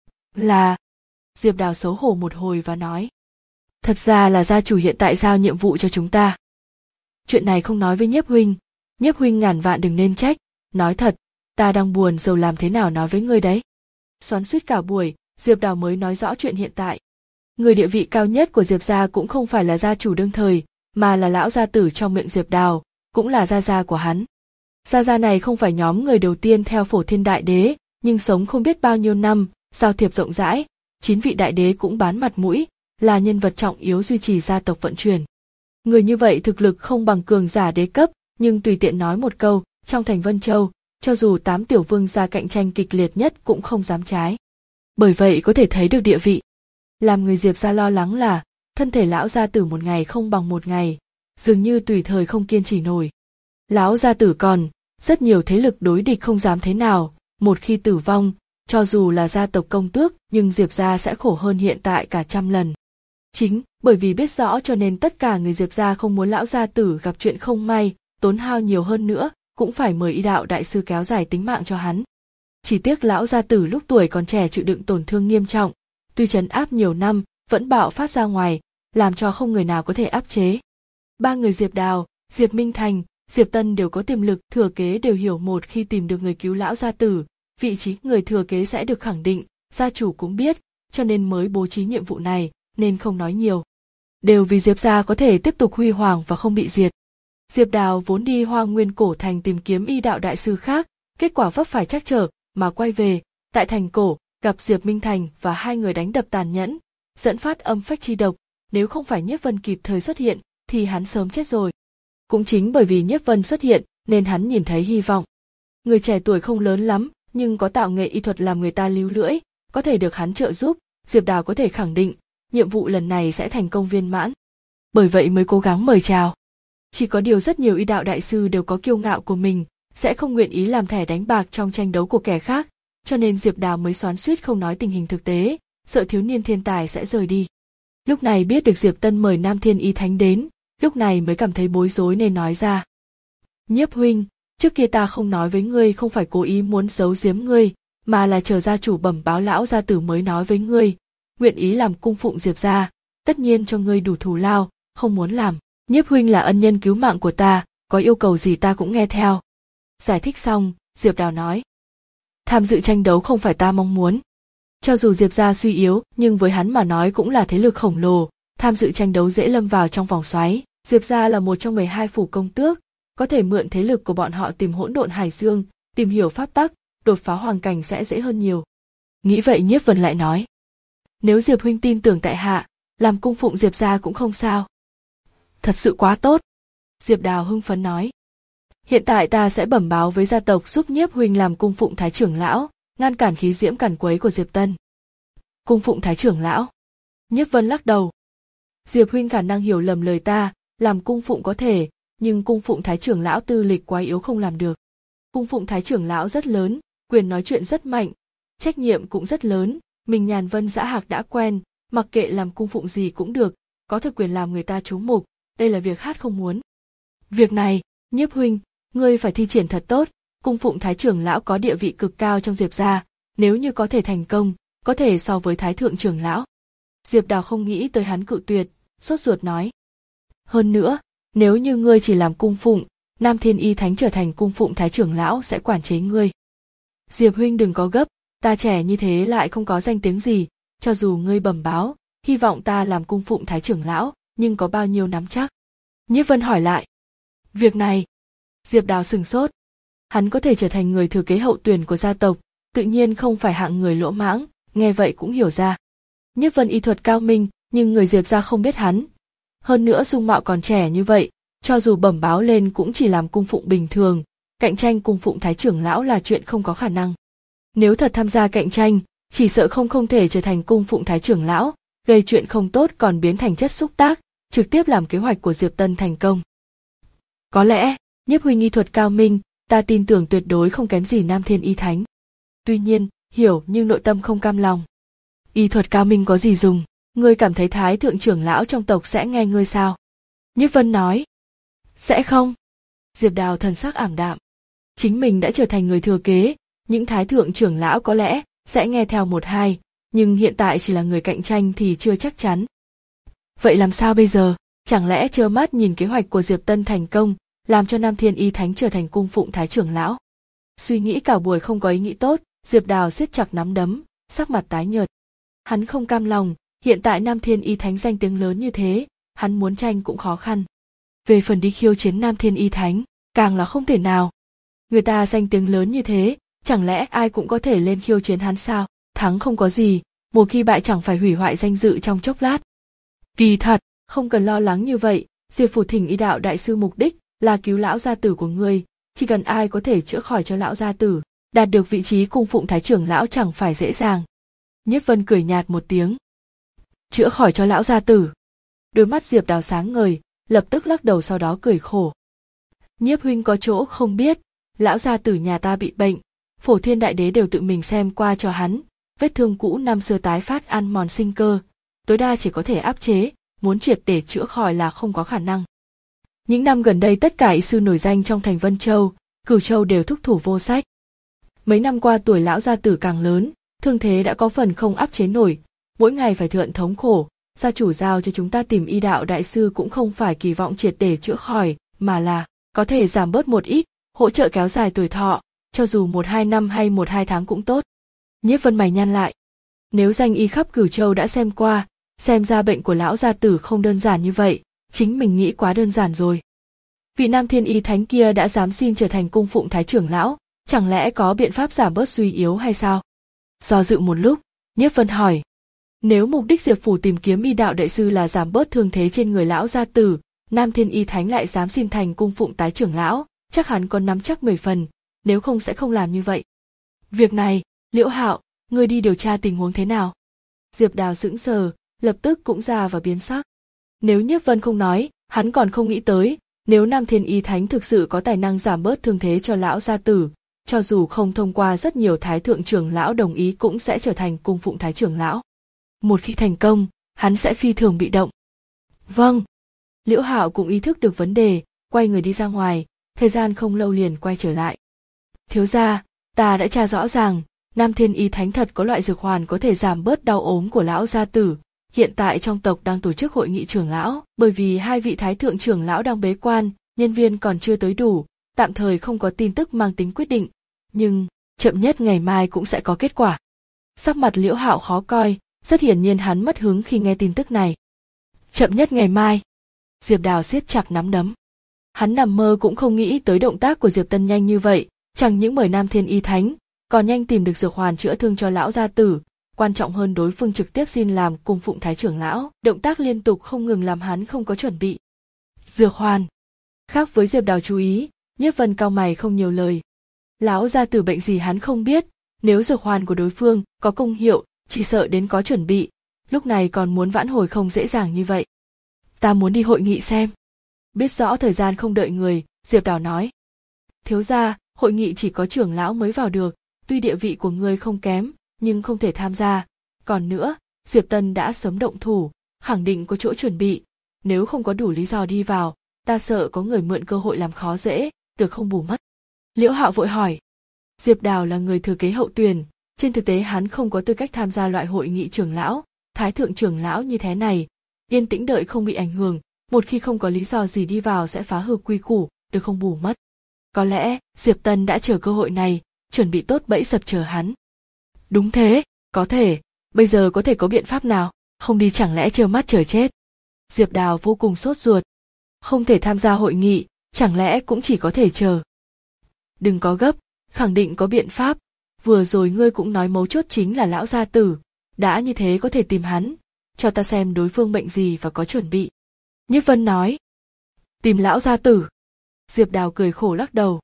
Là... Diệp Đào xấu hổ một hồi và nói. Thật ra là gia chủ hiện tại giao nhiệm vụ cho chúng ta. Chuyện này không nói với Nhiếp huynh, Nhiếp huynh ngàn vạn đừng nên trách, nói thật, ta đang buồn rầu làm thế nào nói với ngươi đấy. Xoắn xuýt cả buổi, Diệp Đào mới nói rõ chuyện hiện tại. Người địa vị cao nhất của Diệp gia cũng không phải là gia chủ đương thời, mà là lão gia tử trong miệng Diệp Đào, cũng là gia gia của hắn. Gia gia này không phải nhóm người đầu tiên theo Phổ Thiên Đại Đế, nhưng sống không biết bao nhiêu năm, giao thiệp rộng rãi, chín vị đại đế cũng bán mặt mũi, là nhân vật trọng yếu duy trì gia tộc vận chuyển. Người như vậy thực lực không bằng cường giả đế cấp, nhưng tùy tiện nói một câu, trong thành Vân Châu, cho dù tám tiểu vương gia cạnh tranh kịch liệt nhất cũng không dám trái. Bởi vậy có thể thấy được địa vị. Làm người Diệp gia lo lắng là, thân thể lão gia tử một ngày không bằng một ngày, dường như tùy thời không kiên trì nổi. Lão gia tử còn, rất nhiều thế lực đối địch không dám thế nào, một khi tử vong, cho dù là gia tộc công tước, nhưng Diệp gia sẽ khổ hơn hiện tại cả trăm lần. Chính bởi vì biết rõ cho nên tất cả người Diệp gia không muốn lão gia tử gặp chuyện không may, tốn hao nhiều hơn nữa, cũng phải mời y đạo đại sư kéo dài tính mạng cho hắn. Chỉ tiếc lão gia tử lúc tuổi còn trẻ chịu đựng tổn thương nghiêm trọng, tuy trấn áp nhiều năm, vẫn bạo phát ra ngoài, làm cho không người nào có thể áp chế. Ba người Diệp Đào, Diệp Minh Thành, Diệp Tân đều có tiềm lực, thừa kế đều hiểu một khi tìm được người cứu lão gia tử, vị trí người thừa kế sẽ được khẳng định, gia chủ cũng biết, cho nên mới bố trí nhiệm vụ này, nên không nói nhiều. Đều vì Diệp gia có thể tiếp tục huy hoàng và không bị diệt. Diệp Đào vốn đi Hoang Nguyên Cổ Thành tìm kiếm y đạo đại sư khác, kết quả vấp phải trắc trở, mà quay về, tại thành cổ, gặp Diệp Minh Thành và hai người đánh đập tàn nhẫn, dẫn phát âm phách chi độc, nếu không phải Nhiếp Vân kịp thời xuất hiện, thì hắn sớm chết rồi. Cũng chính bởi vì Nhiếp Vân xuất hiện, nên hắn nhìn thấy hy vọng. Người trẻ tuổi không lớn lắm, nhưng có tạo nghệ y thuật làm người ta líu lưỡi, có thể được hắn trợ giúp, Diệp Đào có thể khẳng định, nhiệm vụ lần này sẽ thành công viên mãn. Bởi vậy mới cố gắng mời chào. Chỉ có điều rất nhiều y đạo đại sư đều có kiêu ngạo của mình, sẽ không nguyện ý làm thẻ đánh bạc trong tranh đấu của kẻ khác, cho nên Diệp Đào mới xoắn xuýt không nói tình hình thực tế, sợ thiếu niên thiên tài sẽ rời đi. Lúc này biết được Diệp Tân mời Nam Thiên Y Thánh đến, lúc này mới cảm thấy bối rối nên nói ra. Nhiếp huynh, trước kia ta không nói với ngươi không phải cố ý muốn giấu giếm ngươi, mà là chờ gia chủ bẩm báo lão gia tử mới nói với ngươi, nguyện ý làm cung phụng Diệp gia, tất nhiên cho ngươi đủ thù lao, không muốn làm. Nhiếp huynh là ân nhân cứu mạng của ta, có yêu cầu gì ta cũng nghe theo. Giải thích xong, Diệp Đào nói. Tham dự tranh đấu không phải ta mong muốn. Cho dù Diệp gia suy yếu, nhưng với hắn mà nói cũng là thế lực khổng lồ, tham dự tranh đấu dễ lâm vào trong vòng xoáy. Diệp gia là một trong mười hai phủ công tước, có thể mượn thế lực của bọn họ tìm hỗn độn hải dương, tìm hiểu pháp tắc, đột phá hoàng cảnh sẽ dễ hơn nhiều. Nghĩ vậy Nhiếp Vân lại nói. Nếu Diệp huynh tin tưởng tại hạ, làm cung phụng Diệp gia cũng không sao. Thật sự quá tốt. Diệp Đào hưng phấn nói. Hiện tại ta sẽ bẩm báo với gia tộc giúp Nhiếp huynh làm cung phụng thái trưởng lão, ngăn cản khí diễm càn quấy của Diệp Tân. Cung phụng thái trưởng lão. Nhiếp Vân lắc đầu. Diệp huynh khả năng hiểu lầm lời ta, làm cung phụng có thể, nhưng cung phụng thái trưởng lão tư lịch quá yếu không làm được. Cung phụng thái trưởng lão rất lớn, quyền nói chuyện rất mạnh, trách nhiệm cũng rất lớn, mình Nhàn Vân Dã Hạc đã quen, mặc kệ làm cung phụng gì cũng được, có thực quyền làm người ta chú mục, đây là việc hát không muốn. Việc này, Nhiếp huynh, ngươi phải thi triển thật tốt, cung phụng thái trưởng lão có địa vị cực cao trong Diệp gia, nếu như có thể thành công, có thể so với thái thượng trưởng lão. Diệp Đào không nghĩ tới hắn cự tuyệt, sốt ruột nói. Hơn nữa, nếu như ngươi chỉ làm cung phụng, Nam Thiên Y Thánh trở thành cung phụng thái trưởng lão sẽ quản chế ngươi. Diệp huynh đừng có gấp, ta trẻ như thế lại không có danh tiếng gì, cho dù ngươi bẩm báo, hy vọng ta làm cung phụng thái trưởng lão, nhưng có bao nhiêu nắm chắc? Nhiếp Vân hỏi lại. Việc này, Diệp Đào sừng sốt. Hắn có thể trở thành người thừa kế hậu tuyển của gia tộc, tự nhiên không phải hạng người lỗ mãng, nghe vậy cũng hiểu ra. Nhiếp Vân y thuật cao minh, nhưng người Diệp gia không biết hắn. Hơn nữa dung mạo còn trẻ như vậy, cho dù bẩm báo lên cũng chỉ làm cung phụng bình thường, cạnh tranh cung phụng thái trưởng lão là chuyện không có khả năng. Nếu thật tham gia cạnh tranh, chỉ sợ không không thể trở thành cung phụng thái trưởng lão, gây chuyện không tốt còn biến thành chất xúc tác, trực tiếp làm kế hoạch của Diệp Tân thành công. Có lẽ, Nhiếp huynh y thuật cao minh, ta tin tưởng tuyệt đối không kém gì Nam Thiên Y Thánh. Tuy nhiên, hiểu nhưng nội tâm không cam lòng. Y thuật cao minh có gì dùng, ngươi cảm thấy thái thượng trưởng lão trong tộc sẽ nghe ngươi sao? Nhiếp Vân nói. Sẽ không. Diệp Đào thần sắc ảm đạm. Chính mình đã trở thành người thừa kế, những thái thượng trưởng lão có lẽ sẽ nghe theo một hai, nhưng hiện tại chỉ là người cạnh tranh thì chưa chắc chắn. Vậy làm sao bây giờ? Chẳng lẽ trơ mắt nhìn kế hoạch của Diệp Tân thành công, làm cho Nam Thiên Y Thánh trở thành cung phụng thái trưởng lão? Suy nghĩ cả buổi không có ý nghĩ tốt, Diệp Đào siết chặt nắm đấm, sắc mặt tái nhợt. Hắn không cam lòng, hiện tại Nam Thiên Y Thánh danh tiếng lớn như thế, hắn muốn tranh cũng khó khăn. Về phần đi khiêu chiến Nam Thiên Y Thánh, càng là không thể nào. Người ta danh tiếng lớn như thế, chẳng lẽ ai cũng có thể lên khiêu chiến hắn sao? Thắng không có gì, một khi bại chẳng phải hủy hoại danh dự trong chốc lát. Kỳ thật, không cần lo lắng như vậy, Diệp Phủ thỉnh Y Đạo đại sư mục đích là cứu lão gia tử của ngươi, chỉ cần ai có thể chữa khỏi cho lão gia tử, đạt được vị trí cung phụng thái trưởng lão chẳng phải dễ dàng. Nhiếp Vân cười nhạt một tiếng. Chữa khỏi cho lão gia tử. Đôi mắt Diệp Đào sáng ngời, lập tức lắc đầu sau đó cười khổ. Nhiếp huynh có chỗ không biết, lão gia tử nhà ta bị bệnh, Phổ Thiên Đại Đế đều tự mình xem qua cho hắn, vết thương cũ năm xưa tái phát ăn mòn sinh cơ, tối đa chỉ có thể áp chế, muốn triệt để chữa khỏi là không có khả năng. Những năm gần đây tất cả y sư nổi danh trong thành Vân Châu, Cửu Châu đều thúc thủ vô sách. Mấy năm qua tuổi lão gia tử càng lớn, thương thế đã có phần không áp chế nổi, mỗi ngày phải thượng thống khổ, gia chủ giao cho chúng ta tìm Y Đạo đại sư cũng không phải kỳ vọng triệt để chữa khỏi, mà là có thể giảm bớt một ít, hỗ trợ kéo dài tuổi thọ, cho dù một hai năm hay một hai tháng cũng tốt. Nhiếp Vân mày nhăn lại. Nếu danh y khắp Cửu Châu đã xem qua, xem ra bệnh của lão gia tử không đơn giản như vậy, chính mình nghĩ quá đơn giản rồi. Vị Nam Thiên Y Thánh kia đã dám xin trở thành cung phụng thái trưởng lão, chẳng lẽ có biện pháp giảm bớt suy yếu hay sao? Do dự một lúc, Nhiếp Vân hỏi. Nếu mục đích Diệp Phủ tìm kiếm Y Đạo đại sư là giảm bớt thương thế trên người lão gia tử, Nam Thiên Y Thánh lại dám xin thành cung phụng tái trưởng lão, chắc hắn còn nắm chắc mười phần, nếu không sẽ không làm như vậy. Việc này, Liễu Hạo, ngươi đi điều tra tình huống thế nào? Diệp Đào sững sờ, lập tức cũng ra và biến sắc. Nếu Nhiếp Vân không nói, hắn còn không nghĩ tới, nếu Nam Thiên Y Thánh thực sự có tài năng giảm bớt thương thế cho lão gia tử, cho dù không thông qua rất nhiều thái thượng trưởng lão đồng ý cũng sẽ trở thành cung phụng thái trưởng lão. Một khi thành công, hắn sẽ phi thường bị động. Vâng. Liễu Hạo cũng ý thức được vấn đề, quay người đi ra ngoài, thời gian không lâu liền quay trở lại. Thiếu gia, ta đã tra rõ ràng, Nam Thiên Y Thánh thật có loại dược hoàn có thể giảm bớt đau ốm của lão gia tử. Hiện tại trong tộc đang tổ chức hội nghị trưởng lão, bởi vì hai vị thái thượng trưởng lão đang bế quan, nhân viên còn chưa tới đủ, tạm thời không có tin tức mang tính quyết định, nhưng chậm nhất ngày mai cũng sẽ có kết quả. Sắc mặt Liễu Hạo khó coi, rất hiển nhiên hắn mất hứng khi nghe tin tức này. Chậm nhất ngày mai. Diệp Đào siết chặt nắm đấm. Hắn nằm mơ cũng không nghĩ tới động tác của Diệp Tân nhanh như vậy, chẳng những mời Nam Thiên Y Thánh, còn nhanh tìm được dược hoàn chữa thương cho lão gia tử, quan trọng hơn đối phương trực tiếp xin làm cung phụng thái trưởng lão, động tác liên tục không ngừng làm hắn không có chuẩn bị. Dược hoàn. Khác với Diệp Đào chú ý, Nhiếp Vân cau mày không nhiều lời. Lão gia tử bệnh gì hắn không biết, nếu dược hoàn của đối phương có công hiệu, chỉ sợ đến có chuẩn bị, lúc này còn muốn vãn hồi không dễ dàng như vậy. Ta muốn đi hội nghị xem. Biết rõ thời gian không đợi người, Diệp Đào nói. Thiếu gia, hội nghị chỉ có trưởng lão mới vào được, tuy địa vị của ngươi không kém, nhưng không thể tham gia. Còn nữa, Diệp Tân đã sớm động thủ, khẳng định có chỗ chuẩn bị. Nếu không có đủ lý do đi vào, ta sợ có người mượn cơ hội làm khó dễ, được không bù mất. Liễu Hạo vội hỏi. Diệp Đào là người thừa kế hậu tuyển, trên thực tế hắn không có tư cách tham gia loại hội nghị trưởng lão, thái thượng trưởng lão như thế này. Yên tĩnh đợi không bị ảnh hưởng, một khi không có lý do gì đi vào sẽ phá hư quy củ, được không bù mất. Có lẽ, Diệp Tân đã chờ cơ hội này, chuẩn bị tốt bẫy sập chờ hắn. Đúng thế, có thể, bây giờ có thể có biện pháp nào, không đi chẳng lẽ trơ mắt chờ chết. Diệp Đào vô cùng sốt ruột. Không thể tham gia hội nghị, chẳng lẽ cũng chỉ có thể chờ. Đừng có gấp, khẳng định có biện pháp, vừa rồi ngươi cũng nói mấu chốt chính là lão gia tử, đã như thế có thể tìm hắn, cho ta xem đối phương bệnh gì và có chuẩn bị. Nhiếp Vân nói. Tìm lão gia tử. Diệp Đào cười khổ lắc đầu.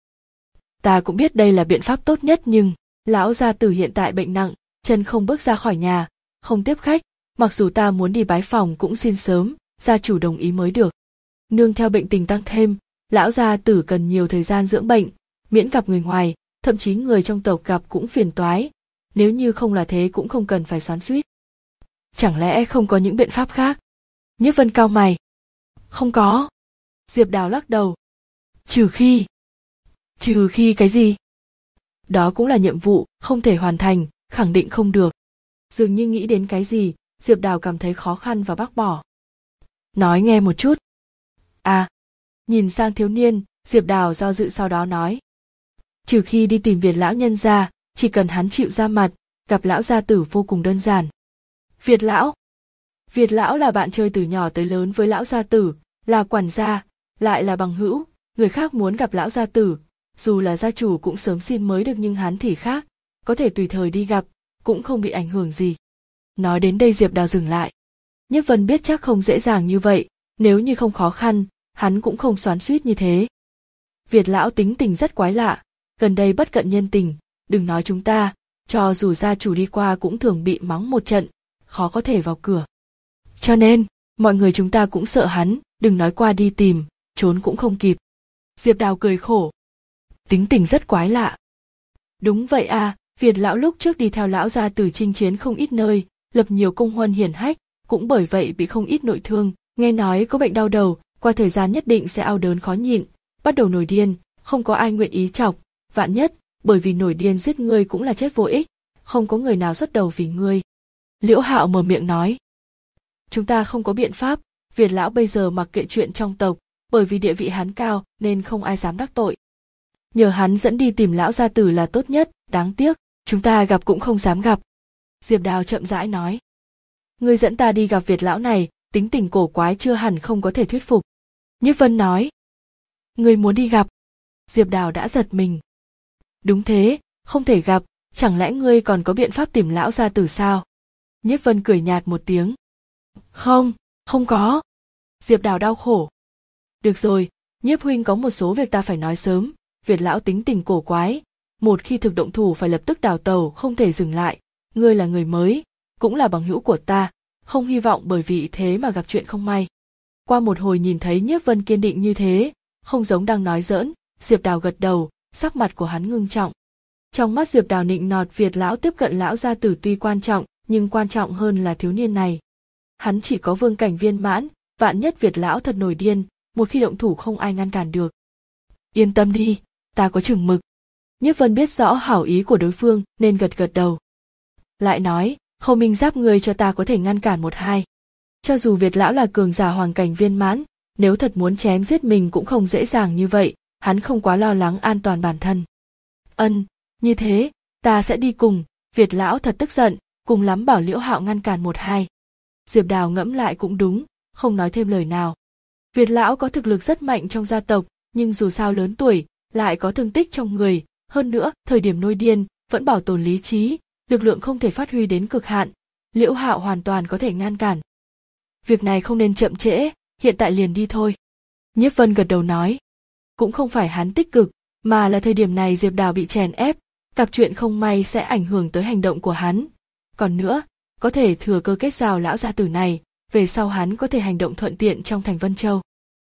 Ta cũng biết đây là biện pháp tốt nhất nhưng lão gia tử hiện tại bệnh nặng, chân không bước ra khỏi nhà, không tiếp khách, mặc dù ta muốn đi bái phòng cũng xin sớm, gia chủ đồng ý mới được. Nương theo bệnh tình tăng thêm, lão gia tử cần nhiều thời gian dưỡng bệnh, miễn gặp người ngoài, thậm chí người trong tộc gặp cũng phiền toái, nếu như không là thế cũng không cần phải xoắn xuýt. Chẳng lẽ không có những biện pháp khác? Nhiếp Vân cau mày. Không có. Diệp Đào lắc đầu. Trừ khi... Trừ khi cái gì? Đó cũng là nhiệm vụ, không thể hoàn thành, khẳng định không được. Dường như nghĩ đến cái gì, Diệp Đào cảm thấy khó khăn và bác bỏ. Nói nghe một chút. À, nhìn sang thiếu niên, Diệp Đào do dự sau đó nói. Trừ khi đi tìm Việt lão nhân gia, chỉ cần hắn chịu ra mặt, gặp lão gia tử vô cùng đơn giản. Việt lão? Việt lão là bạn chơi từ nhỏ tới lớn với lão gia tử, là quản gia, lại là bằng hữu, người khác muốn gặp lão gia tử, dù là gia chủ cũng sớm xin mới được nhưng hắn thì khác, có thể tùy thời đi gặp, cũng không bị ảnh hưởng gì. Nói đến đây Diệp Đào dừng lại. Nhiếp Vân biết chắc không dễ dàng như vậy, nếu như không khó khăn, hắn cũng không xoắn xuýt như thế. Việt lão tính tình rất quái lạ, gần đây bất cận nhân tình, đừng nói chúng ta, cho dù gia chủ đi qua cũng thường bị mắng một trận, khó có thể vào cửa. Cho nên, mọi người chúng ta cũng sợ hắn, đừng nói qua đi tìm, trốn cũng không kịp. Diệp Đào cười khổ. Tính tình rất quái lạ. Đúng vậy à, Việt lão lúc trước đi theo lão gia tử chinh chiến không ít nơi, lập nhiều công huân hiển hách, cũng bởi vậy bị không ít nội thương, nghe nói có bệnh đau đầu, qua thời gian nhất định sẽ ao đớn khó nhịn, bắt đầu nổi điên, không có ai nguyện ý chọc, vạn nhất, bởi vì nổi điên giết ngươi cũng là chết vô ích, không có người nào xuất đầu vì ngươi. Liễu Hạo mở miệng nói. Chúng ta không có biện pháp, Việt lão bây giờ mặc kệ chuyện trong tộc, bởi vì địa vị hắn cao nên không ai dám đắc tội. Nhờ hắn dẫn đi tìm lão gia tử là tốt nhất, đáng tiếc, chúng ta gặp cũng không dám gặp. Diệp Đào chậm rãi nói. Ngươi dẫn ta đi gặp Việt lão này, tính tình cổ quái chưa hẳn không có thể thuyết phục. Nhiếp Vân nói. Ngươi muốn đi gặp? Diệp Đào đã giật mình. Đúng thế, không thể gặp, chẳng lẽ ngươi còn có biện pháp tìm lão gia tử sao? Nhiếp Vân cười nhạt một tiếng. Không, không có. Diệp Đào đau khổ. Được rồi, Nhiếp huynh có một số việc ta phải nói sớm, Việt lão tính tình cổ quái, một khi thực động thủ phải lập tức đào tàu không thể dừng lại, ngươi là người mới, cũng là bằng hữu của ta, không hy vọng bởi vì thế mà gặp chuyện không may. Qua một hồi nhìn thấy Nhiếp Vân kiên định như thế, không giống đang nói giỡn, Diệp Đào gật đầu, sắc mặt của hắn ngưng trọng. Trong mắt Diệp Đào nịnh nọt Việt lão tiếp cận lão gia tử tuy quan trọng, nhưng quan trọng hơn là thiếu niên này. Hắn chỉ có vương cảnh viên mãn, vạn nhất Việt lão thật nổi điên, một khi động thủ không ai ngăn cản được. Yên tâm đi, ta có chừng mực. Nhiếp Vân biết rõ hảo ý của đối phương nên gật gật đầu. Lại nói, Khâu Minh Giáp ngươi cho ta có thể ngăn cản một hai. Cho dù Việt lão là cường giả hoàng cảnh viên mãn, nếu thật muốn chém giết mình cũng không dễ dàng như vậy, hắn không quá lo lắng an toàn bản thân. Ân, như thế, ta sẽ đi cùng, Việt lão thật tức giận, cùng lắm bảo Liễu Hạo ngăn cản một hai. Diệp Đào ngẫm lại cũng đúng, không nói thêm lời nào. Việt lão có thực lực rất mạnh trong gia tộc, nhưng dù sao lớn tuổi, lại có thương tích trong người, hơn nữa, thời điểm nổi điên, vẫn bảo tồn lý trí, lực lượng không thể phát huy đến cực hạn, Liễu Hạo hoàn toàn có thể ngăn cản. Việc này không nên chậm trễ, hiện tại liền đi thôi. Nhiếp Vân gật đầu nói. Cũng không phải hắn tích cực, mà là thời điểm này Diệp Đào bị chèn ép, gặp chuyện không may sẽ ảnh hưởng tới hành động của hắn. Còn nữa, có thể thừa cơ kết giao lão gia tử này, về sau hắn có thể hành động thuận tiện trong thành Vân Châu.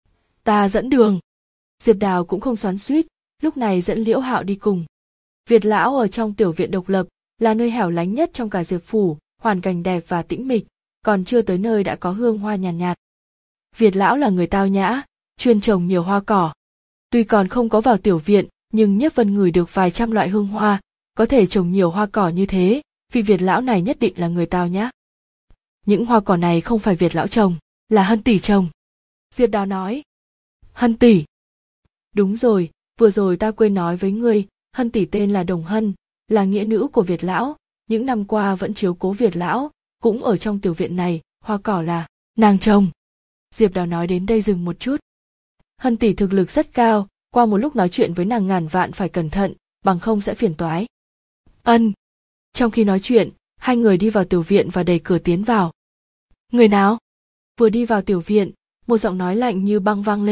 Ta dẫn đường. Diệp Đào cũng không xoắn xuýt, lúc này dẫn Liễu Hạo đi cùng. Việt lão ở trong tiểu viện độc lập, là nơi hẻo lánh nhất trong cả Diệp phủ, hoàn cảnh đẹp và tĩnh mịch, còn chưa tới nơi đã có hương hoa nhàn nhạt, nhạt. Việt lão là người tao nhã, chuyên trồng nhiều hoa cỏ. Tuy còn không có vào tiểu viện, nhưng Nhiếp Vân ngửi được vài trăm loại hương hoa, có thể trồng nhiều hoa cỏ như thế, vì Việt lão này nhất định là người tao nhã. Những hoa cỏ này không phải Việt lão trồng, là Hân tỷ trồng. Diệp Đào nói. Hân tỷ. Đúng rồi, vừa rồi ta quên nói với ngươi, Hân tỷ tên là Đồng Hân, là nghĩa nữ của Việt lão, những năm qua vẫn chiếu cố Việt lão, cũng ở trong tiểu viện này, hoa cỏ là nàng trồng. Diệp Đào nói đến đây dừng một chút. Hân tỷ thực lực rất cao, qua một lúc nói chuyện với nàng ngàn vạn phải cẩn thận, bằng không sẽ phiền toái. Ân. Trong khi nói chuyện, hai người đi vào tiểu viện và đẩy cửa tiến vào. Người nào? Vừa đi vào tiểu viện, một giọng nói lạnh như băng vang lên,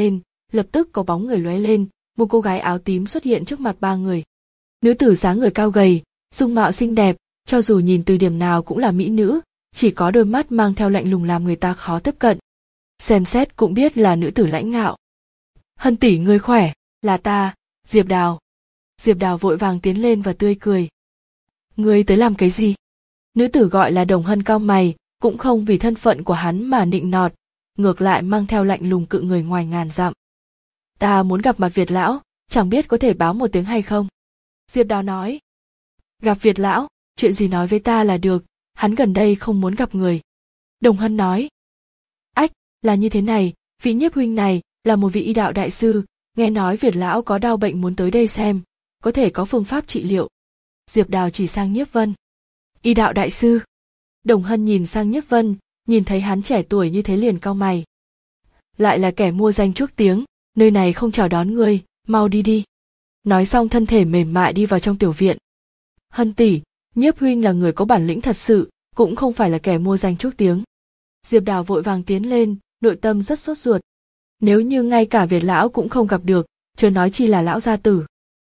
lập tức có bóng người lóe lên, một cô gái áo tím xuất hiện trước mặt ba người. Nữ tử dáng người cao gầy, dung mạo xinh đẹp, cho dù nhìn từ điểm nào cũng là mỹ nữ, chỉ có đôi mắt mang theo lạnh lùng làm người ta khó tiếp cận. Xem xét cũng biết là nữ tử lãnh ngạo. Hân tỷ ngươi khỏe, là ta, Diệp Đào. Diệp Đào vội vàng tiến lên và tươi cười. Ngươi tới làm cái gì? Nữ tử gọi là Đồng Hân cau mày, cũng không vì thân phận của hắn mà nịnh nọt, ngược lại mang theo lạnh lùng cự người ngoài ngàn dặm. Ta muốn gặp mặt Việt lão, chẳng biết có thể báo một tiếng hay không? Diệp Đào nói. Gặp Việt lão, chuyện gì nói với ta là được, hắn gần đây không muốn gặp người. Đồng Hân nói. Ách, là như thế này, vị Nhiếp huynh này là một vị y đạo đại sư, nghe nói Việt lão có đau bệnh muốn tới đây xem, có thể có phương pháp trị liệu. Diệp Đào chỉ sang Nhiếp Vân. Y đạo đại sư. Đồng Hân nhìn sang Nhiếp Vân, nhìn thấy hắn trẻ tuổi như thế liền cau mày. Lại là kẻ mua danh chuốc tiếng, nơi này không chào đón ngươi, mau đi đi. Nói xong thân thể mềm mại đi vào trong tiểu viện. Hân tỷ, Nhiếp huynh là người có bản lĩnh thật sự, cũng không phải là kẻ mua danh chuốc tiếng. Diệp Đào vội vàng tiến lên, nội tâm rất sốt ruột. Nếu như ngay cả Việt lão cũng không gặp được, chớ nói chi là lão gia tử.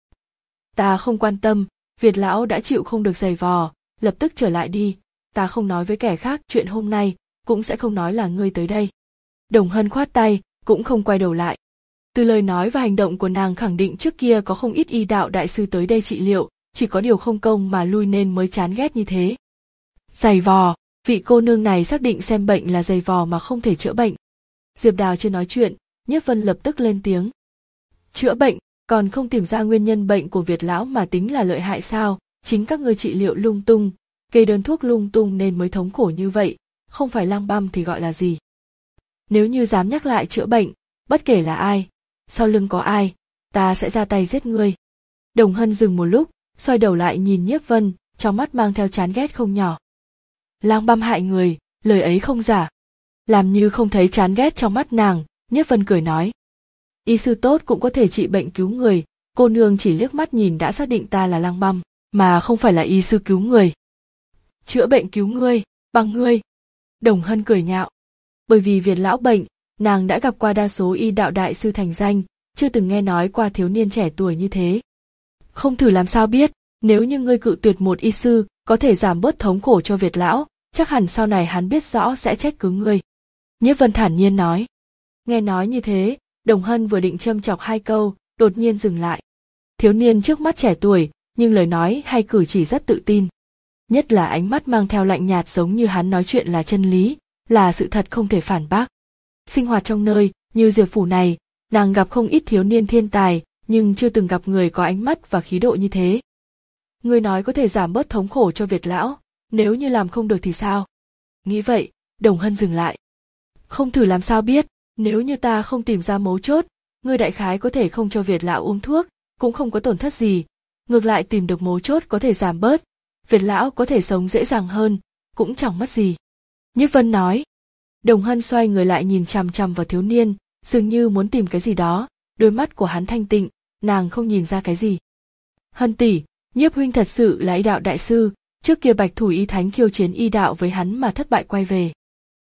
Ta không quan tâm, Việt lão đã chịu không được giày vò, lập tức trở lại đi, ta không nói với kẻ khác chuyện hôm nay, cũng sẽ không nói là ngươi tới đây. Đồng Hân khoát tay, cũng không quay đầu lại. Từ lời nói và hành động của nàng khẳng định trước kia có không ít y đạo đại sư tới đây trị liệu, chỉ có điều không công mà lui nên mới chán ghét như thế. Giày vò, vị cô nương này xác định xem bệnh là giày vò mà không thể chữa bệnh. Diệp Đào chưa nói chuyện, Nhiếp Vân lập tức lên tiếng. Chữa bệnh, còn không tìm ra nguyên nhân bệnh của Việt lão mà tính là lợi hại sao, chính các ngươi trị liệu lung tung, kê đơn thuốc lung tung nên mới thống khổ như vậy, không phải lang băm thì gọi là gì. Nếu như dám nhắc lại chữa bệnh, bất kể là ai, sau lưng có ai, ta sẽ ra tay giết ngươi. Đồng Hân dừng một lúc, xoay đầu lại nhìn Nhiếp Vân, trong mắt mang theo chán ghét không nhỏ. Lang băm hại người, lời ấy không giả. Làm như không thấy chán ghét trong mắt nàng, Nhiếp Vân cười nói. Y sư tốt cũng có thể trị bệnh cứu người, cô nương chỉ liếc mắt nhìn đã xác định ta là lang băm, mà không phải là y sư cứu người. Chữa bệnh cứu ngươi, bằng ngươi. Đồng Hân cười nhạo. Bởi vì Việt lão bệnh, nàng đã gặp qua đa số y đạo đại sư thành danh, chưa từng nghe nói qua thiếu niên trẻ tuổi như thế. Không thử làm sao biết, nếu như ngươi cự tuyệt một y sư, có thể giảm bớt thống khổ cho Việt lão, chắc hẳn sau này hắn biết rõ sẽ trách cứ ngươi. Nhiếp Vân thản nhiên nói. Nghe nói như thế, Đồng Hân vừa định châm chọc hai câu, đột nhiên dừng lại. Thiếu niên trước mắt trẻ tuổi, nhưng lời nói hay cử chỉ rất tự tin. Nhất là ánh mắt mang theo lạnh nhạt giống như hắn nói chuyện là chân lý, là sự thật không thể phản bác. Sinh hoạt trong nơi như Diệp phủ này, nàng gặp không ít thiếu niên thiên tài, nhưng chưa từng gặp người có ánh mắt và khí độ như thế. Ngươi nói có thể giảm bớt thống khổ cho Việt lão, nếu như làm không được thì sao? Nghĩ vậy, Đồng Hân dừng lại. Không thử làm sao biết, nếu như ta không tìm ra mấu chốt, ngươi đại khái có thể không cho Việt lão uống thuốc, cũng không có tổn thất gì. Ngược lại tìm được mấu chốt có thể giảm bớt, Việt lão có thể sống dễ dàng hơn, cũng chẳng mất gì. Nhiếp Vân nói. Đồng Hân xoay người lại nhìn chằm chằm vào thiếu niên, dường như muốn tìm cái gì đó, đôi mắt của hắn thanh tịnh, nàng không nhìn ra cái gì. Hân tỷ, Nhiếp huynh thật sự là y đạo đại sư, trước kia Bạch Thủ y thánh khiêu chiến y đạo với hắn mà thất bại quay về.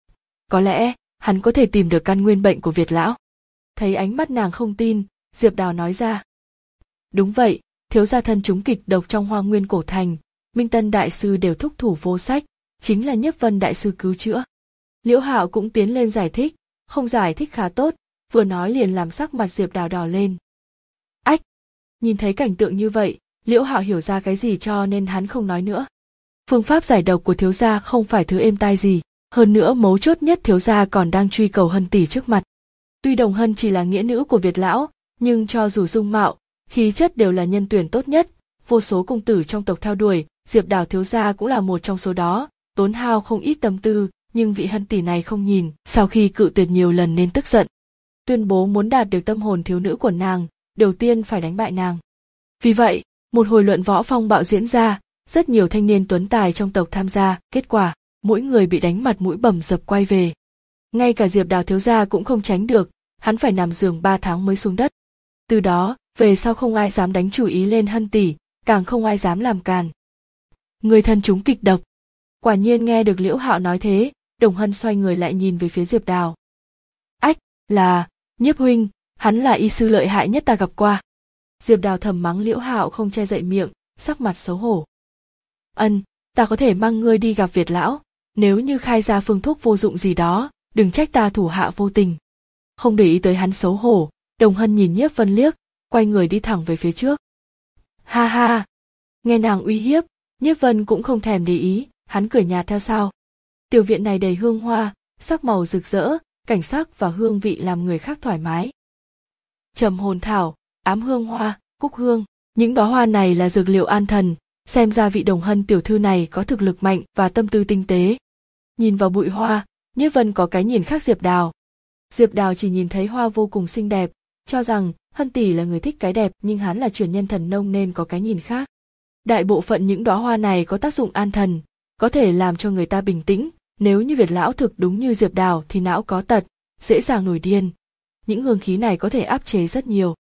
Có lẽ, hắn có thể tìm được căn nguyên bệnh của Việt lão. Thấy ánh mắt nàng không tin, Diệp Đào nói ra. Đúng vậy, thiếu gia thân chúng kịch độc trong Hoa Nguyên cổ thành, Minh Tân đại sư đều thúc thủ vô sách, chính là Nhiếp Vân đại sư cứu chữa. Liễu Hạo cũng tiến lên giải thích, không giải thích khá tốt, vừa nói liền làm sắc mặt Diệp Đào đỏ lên. Ách! Nhìn thấy cảnh tượng như vậy, Liễu Hạo hiểu ra cái gì cho nên hắn không nói nữa. Phương pháp giải độc của thiếu gia không phải thứ êm tai gì, hơn nữa mấu chốt nhất thiếu gia còn đang truy cầu Hân tỷ trước mặt. Tuy Đồng Hân chỉ là nghĩa nữ của Việt lão, nhưng cho dù dung mạo, khí chất đều là nhân tuyển tốt nhất, vô số công tử trong tộc theo đuổi, Diệp Đào thiếu gia cũng là một trong số đó, tốn hao không ít tâm tư, nhưng vị Hân tỷ này không nhìn, sau khi cự tuyệt nhiều lần nên tức giận. Tuyên bố muốn đạt được tâm hồn thiếu nữ của nàng, đầu tiên phải đánh bại nàng. Vì vậy, một hồi luận võ phong bạo diễn ra, rất nhiều thanh niên tuấn tài trong tộc tham gia, kết quả, mỗi người bị đánh mặt mũi bầm dập quay về. Ngay cả Diệp Đào thiếu gia cũng không tránh được, hắn phải nằm giường ba tháng mới xuống đất. Từ đó, về sau không ai dám đánh chủ ý lên Hân tỷ, càng không ai dám làm càn. Người thân chúng kịch độc. Quả nhiên nghe được Liễu Hạo nói thế, Đồng Hân xoay người lại nhìn về phía Diệp Đào. Ách, là, Nhiếp huynh, hắn là y sư lợi hại nhất ta gặp qua. Diệp Đào thầm mắng Liễu Hạo không che dậy miệng, sắc mặt xấu hổ. Ân, ta có thể mang ngươi đi gặp Việt lão, nếu như khai ra phương thuốc vô dụng gì đó, đừng trách ta thủ hạ vô tình. Không để ý tới hắn xấu hổ, Đồng Hân nhìn Nhiếp Vân liếc, quay người đi thẳng về phía trước. Ha ha, nghe nàng uy hiếp, Nhiếp Vân cũng không thèm để ý, hắn cười nhạt theo sau. Tiểu viện này đầy hương hoa, sắc màu rực rỡ, cảnh sắc và hương vị làm người khác thoải mái. Trầm hồn thảo, ám hương hoa, cúc hương, những đóa hoa này là dược liệu an thần, xem ra vị Đồng Hân tiểu thư này có thực lực mạnh và tâm tư tinh tế. Nhìn vào bụi hoa, Nhiếp Vân có cái nhìn khác Diệp Đào. Diệp Đào chỉ nhìn thấy hoa vô cùng xinh đẹp, cho rằng Hân tỷ là người thích cái đẹp, nhưng hắn là truyền nhân thần nông nên có cái nhìn khác. Đại bộ phận những đóa hoa này có tác dụng an thần, có thể làm cho người ta bình tĩnh, nếu như Việt lão thực đúng như Diệp Đào thì não có tật, dễ dàng nổi điên. Những hương khí này có thể áp chế rất nhiều.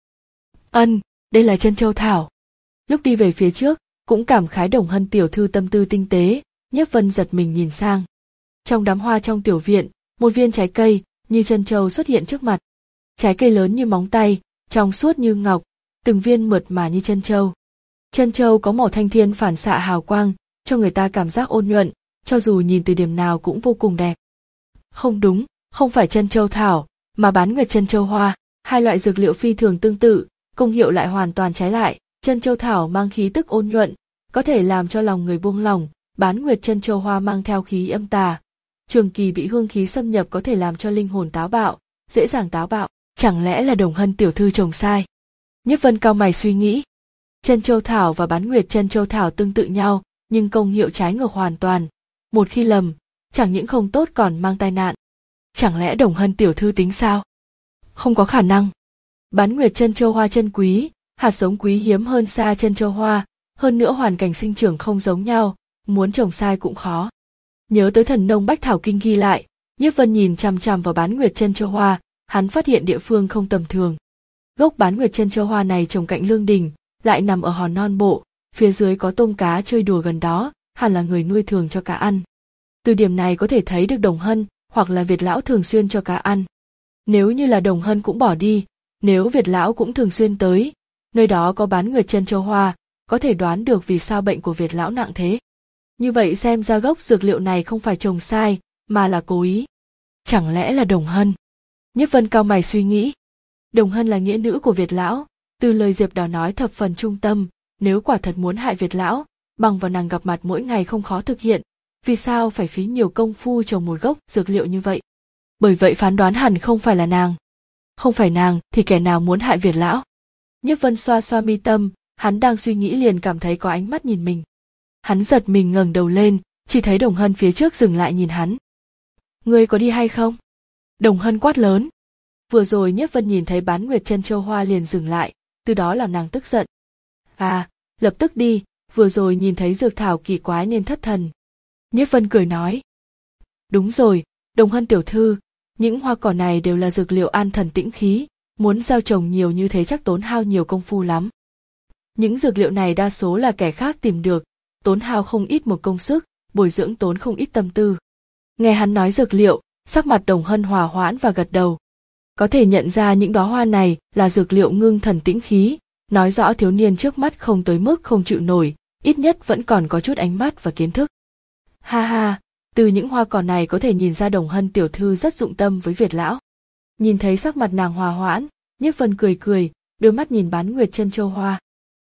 Ân, đây là chân châu thảo. Lúc đi về phía trước, cũng cảm khái Đồng Hân tiểu thư tâm tư tinh tế, Nhiếp Vân giật mình nhìn sang. Trong đám hoa trong tiểu viện, một viên trái cây như chân châu xuất hiện trước mặt. Trái cây lớn như móng tay, trong suốt như ngọc, từng viên mượt mà như chân châu. Chân châu có màu thanh thiên phản xạ hào quang, cho người ta cảm giác ôn nhuận, cho dù nhìn từ điểm nào cũng vô cùng đẹp. Không đúng, không phải chân châu thảo, mà bán nguyệt chân châu hoa, hai loại dược liệu phi thường tương tự, công hiệu lại hoàn toàn trái lại. Chân châu thảo mang khí tức ôn nhuận, có thể làm cho lòng người buông lỏng, bán nguyệt chân châu hoa mang theo khí âm tà. Trường kỳ bị hương khí xâm nhập có thể làm cho linh hồn táo bạo, dễ dàng táo bạo, chẳng lẽ là Đồng Hân tiểu thư trồng sai? Nhiếp Vân cau mày suy nghĩ. Chân châu thảo và bán nguyệt chân châu thảo tương tự nhau, nhưng công hiệu trái ngược hoàn toàn. Một khi lầm, chẳng những không tốt còn mang tai nạn. Chẳng lẽ Đồng Hân tiểu thư tính sao? Không có khả năng. Bán nguyệt chân châu hoa chân quý, hạt giống quý hiếm hơn xa chân châu hoa, hơn nữa hoàn cảnh sinh trưởng không giống nhau, muốn trồng sai cũng khó. Nhớ tới thần nông Bách Thảo Kinh ghi lại, Nhiếp Vân nhìn chằm chằm vào bán nguyệt chân châu hoa, hắn phát hiện địa phương không tầm thường. Gốc bán nguyệt chân châu hoa này trồng cạnh lương đình, lại nằm ở hòn non bộ, phía dưới có tôm cá chơi đùa gần đó, hẳn là người nuôi thường cho cá ăn. Từ điểm này có thể thấy được Đồng Hân hoặc là Việt lão thường xuyên cho cá ăn. Nếu như là Đồng Hân cũng bỏ đi, nếu Việt lão cũng thường xuyên tới, nơi đó có bán nguyệt chân châu hoa, có thể đoán được vì sao bệnh của Việt lão nặng thế. Như vậy xem ra gốc dược liệu này không phải trồng sai, mà là cố ý. Chẳng lẽ là Đồng Hân? Nhiếp Vân cau mày suy nghĩ. Đồng Hân là nghĩa nữ của Việt lão, từ lời Diệp Đào nói thập phần trung tâm, nếu quả thật muốn hại Việt lão, bằng vào nàng gặp mặt mỗi ngày không khó thực hiện, vì sao phải phí nhiều công phu trồng một gốc dược liệu như vậy? Bởi vậy phán đoán hẳn không phải là nàng. Không phải nàng thì kẻ nào muốn hại Việt lão? Nhiếp Vân xoa xoa mi tâm, hắn đang suy nghĩ liền cảm thấy có ánh mắt nhìn mình. Hắn giật mình ngẩng đầu lên, chỉ thấy Đồng Hân phía trước dừng lại nhìn hắn. Ngươi có đi hay không? Đồng Hân quát lớn. Vừa rồi Nhiếp Vân nhìn thấy bán nguyệt chân châu hoa liền dừng lại, từ đó làm nàng tức giận. À, lập tức đi, vừa rồi nhìn thấy dược thảo kỳ quái nên thất thần. Nhiếp Vân cười nói. Đúng rồi, Đồng Hân tiểu thư, những hoa cỏ này đều là dược liệu an thần tĩnh khí, muốn gieo trồng nhiều như thế chắc tốn hao nhiều công phu lắm. Những dược liệu này đa số là kẻ khác tìm được, tốn hao không ít một công sức, bồi dưỡng tốn không ít tâm tư. Nghe hắn nói dược liệu, sắc mặt Đồng Hân hòa hoãn và gật đầu. Có thể nhận ra những đóa hoa này là dược liệu ngưng thần tĩnh khí, nói rõ thiếu niên trước mắt không tới mức không chịu nổi, ít nhất vẫn còn có chút ánh mắt và kiến thức. Ha ha, từ những hoa cỏ này có thể nhìn ra Đồng Hân tiểu thư rất dụng tâm với Việt lão. Nhìn thấy sắc mặt nàng hòa hoãn, Nhiếp Vân cười cười, đưa mắt nhìn bán nguyệt chân châu hoa.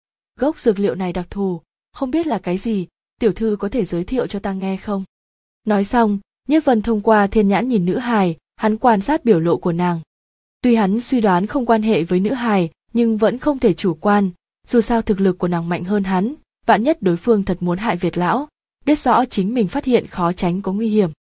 Gốc dược liệu này đặc thù, không biết là cái gì, tiểu thư có thể giới thiệu cho ta nghe không? Nói xong, Nhiếp Vân thông qua thiên nhãn nhìn nữ hài, hắn quan sát biểu lộ của nàng. Tuy hắn suy đoán không quan hệ với nữ hài, nhưng vẫn không thể chủ quan, dù sao thực lực của nàng mạnh hơn hắn, vạn nhất đối phương thật muốn hại Việt lão, biết rõ chính mình phát hiện khó tránh có nguy hiểm.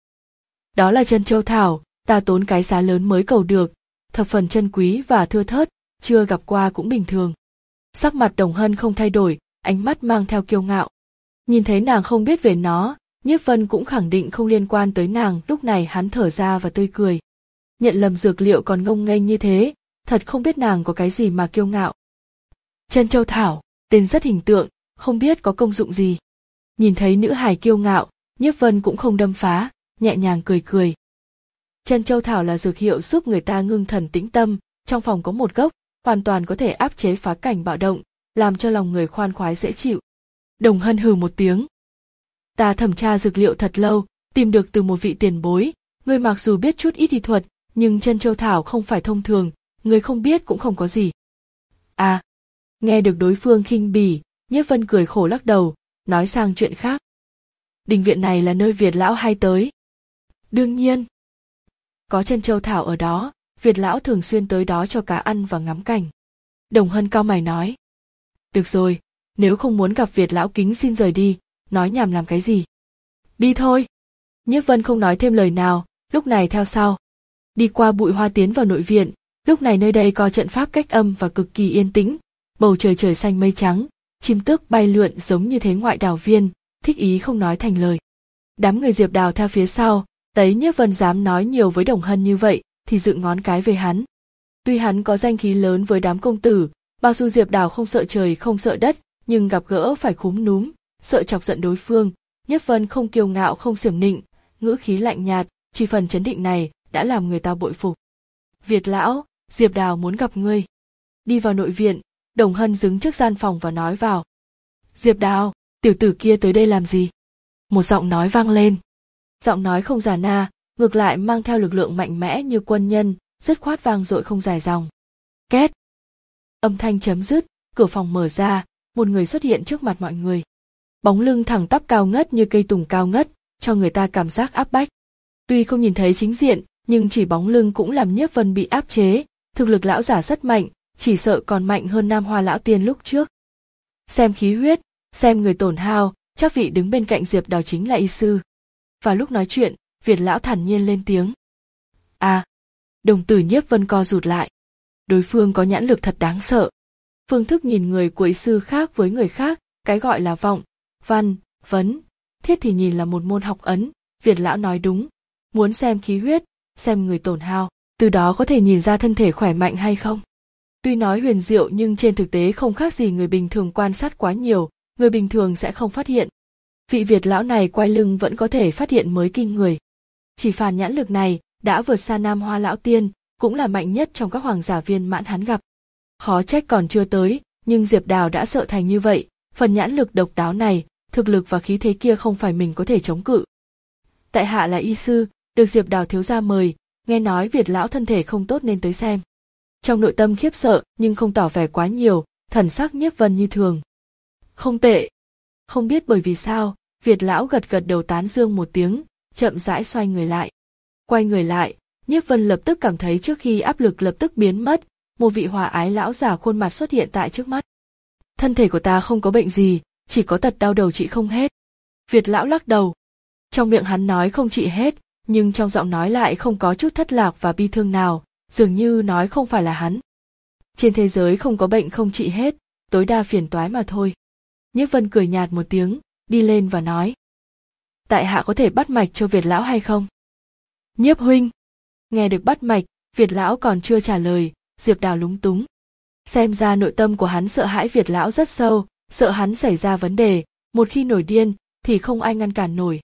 Đó là chân châu thảo, ta tốn cái giá lớn mới cầu được, thập phần chân quý và thưa thớt, chưa gặp qua cũng bình thường. Sắc mặt Đồng Hân không thay đổi, ánh mắt mang theo kiêu ngạo. Nhìn thấy nàng không biết về nó, Nhiếp Vân cũng khẳng định không liên quan tới nàng, lúc này hắn thở ra và tươi cười. Nhận lầm dược liệu còn ngông nghênh như thế, thật không biết nàng có cái gì mà kiêu ngạo. Chân châu thảo, tên rất hình tượng, không biết có công dụng gì. Nhìn thấy nữ hài kiêu ngạo, Nhiếp Vân cũng không đâm phá, nhẹ nhàng cười cười. Chân châu thảo là dược hiệu giúp người ta ngưng thần tĩnh tâm, Trong phòng có một gốc, hoàn toàn có thể áp chế phá cảnh bạo động, làm cho lòng người khoan khoái dễ chịu. Đồng Hân hừ một tiếng. Ta thẩm tra dược liệu thật lâu, tìm được từ một vị tiền bối, ngươi mặc dù biết chút ít y thuật, nhưng chân châu thảo không phải thông thường, ngươi không biết cũng không có gì. À, nghe được đối phương khinh bỉ, Nhiếp Vân cười khổ lắc đầu, nói sang chuyện khác. Đình viện này là nơi Việt lão hay tới. Đương nhiên. Có chân châu thảo ở đó, Việt lão thường xuyên tới đó cho cá ăn và ngắm cảnh. Đồng Hân cau mày nói. Được rồi, nếu không muốn gặp Việt lão kính xin rời đi, nói nhảm làm cái gì. Đi thôi. Nhiếp Vân không nói thêm lời nào, lúc này theo sau. Đi qua bụi hoa tiến vào nội viện, lúc này nơi đây có trận pháp cách âm và cực kỳ yên tĩnh, bầu trời trời xanh mây trắng, chim tước bay lượn giống như thế ngoại đào viên, thích ý không nói thành lời. Đám người Diệp Đào theo phía sau, thấy Nhiếp Vân dám nói nhiều với Đồng Hân như vậy, thì dựng ngón cái về hắn. Tuy hắn có danh khí lớn với đám công tử, mặc dù Diệp Đào không sợ trời không sợ đất, nhưng gặp gỡ phải khúm núm, sợ chọc giận đối phương. Nhiếp Vân không kiêu ngạo không xiểm nịnh, ngữ khí lạnh nhạt, chỉ phần chấn định này đã làm người ta bội phục. Việt lão, Diệp Đào muốn gặp ngươi. Đi vào nội viện, Đồng Hân đứng trước gian phòng và nói vào. Diệp Đào, tiểu tử kia tới đây làm gì? Một giọng nói vang lên. Giọng nói không già na, ngược lại mang theo lực lượng mạnh mẽ như quân nhân, dứt khoát vang dội không dài dòng. Két. Âm thanh chấm dứt, cửa phòng mở ra, một người xuất hiện trước mặt mọi người. Bóng lưng thẳng tắp cao ngất như cây tùng cao ngất, cho người ta cảm giác áp bách. Tuy không nhìn thấy chính diện, nhưng chỉ bóng lưng cũng làm Nhiếp Vân bị áp chế, thực lực lão giả rất mạnh, chỉ sợ còn mạnh hơn Nam Hoa lão tiên lúc trước. Xem khí huyết, xem người tổn hao, chắc vị đứng bên cạnh Diệp Đào chính là y sư. Và lúc nói chuyện, Việt lão thản nhiên lên tiếng. À, đồng tử Nhiếp Vân co rụt lại. Đối phương có nhãn lực thật đáng sợ. Phương thức nhìn người của y sư khác với người khác, cái gọi là vọng, văn, vấn, thiết thì nhìn là một môn học ấn. Việt lão nói đúng, muốn xem khí huyết, xem người tổn hao, từ đó có thể nhìn ra thân thể khỏe mạnh hay không. Tuy nói huyền diệu nhưng trên thực tế không khác gì người bình thường quan sát quá nhiều, người bình thường sẽ không phát hiện. Vị Việt lão này quay lưng vẫn có thể phát hiện mới kinh người. Chỉ phàn nhãn lực này đã vượt xa Nam Hoa lão tiên, cũng là mạnh nhất trong các hoàng giả viên mãn hắn gặp. Khó trách còn chưa tới, nhưng Diệp Đào đã sợ thành như vậy, phần nhãn lực độc đáo này, thực lực và khí thế kia không phải mình có thể chống cự. Tại hạ là y sư, được Diệp Đào thiếu gia mời, nghe nói Việt lão thân thể không tốt nên tới xem. Trong nội tâm khiếp sợ nhưng không tỏ vẻ quá nhiều, thần sắc Nhiếp Vân như thường. Không tệ. Không biết bởi vì sao, Việt lão gật gật đầu tán dương một tiếng, chậm rãi xoay người lại. Quay người lại, Nhiếp Vân lập tức cảm thấy trước khi áp lực lập tức biến mất, một vị hòa ái lão già khuôn mặt xuất hiện tại trước mắt. Thân thể của ta không có bệnh gì, chỉ có tật đau đầu trị không hết. Việt lão lắc đầu. Trong miệng hắn nói không trị hết, nhưng trong giọng nói lại không có chút thất lạc và bi thương nào, dường như nói không phải là hắn. Trên thế giới không có bệnh không trị hết, tối đa phiền toái mà thôi. Nhiếp Vân cười nhạt một tiếng, đi lên và nói. Tại hạ có thể bắt mạch cho Việt lão hay không? Nhiếp huynh. Nghe được bắt mạch, Việt lão còn chưa trả lời, Diệp Đào lúng túng. Xem ra nội tâm của hắn sợ hãi Việt lão rất sâu, sợ hắn xảy ra vấn đề, một khi nổi điên thì không ai ngăn cản nổi.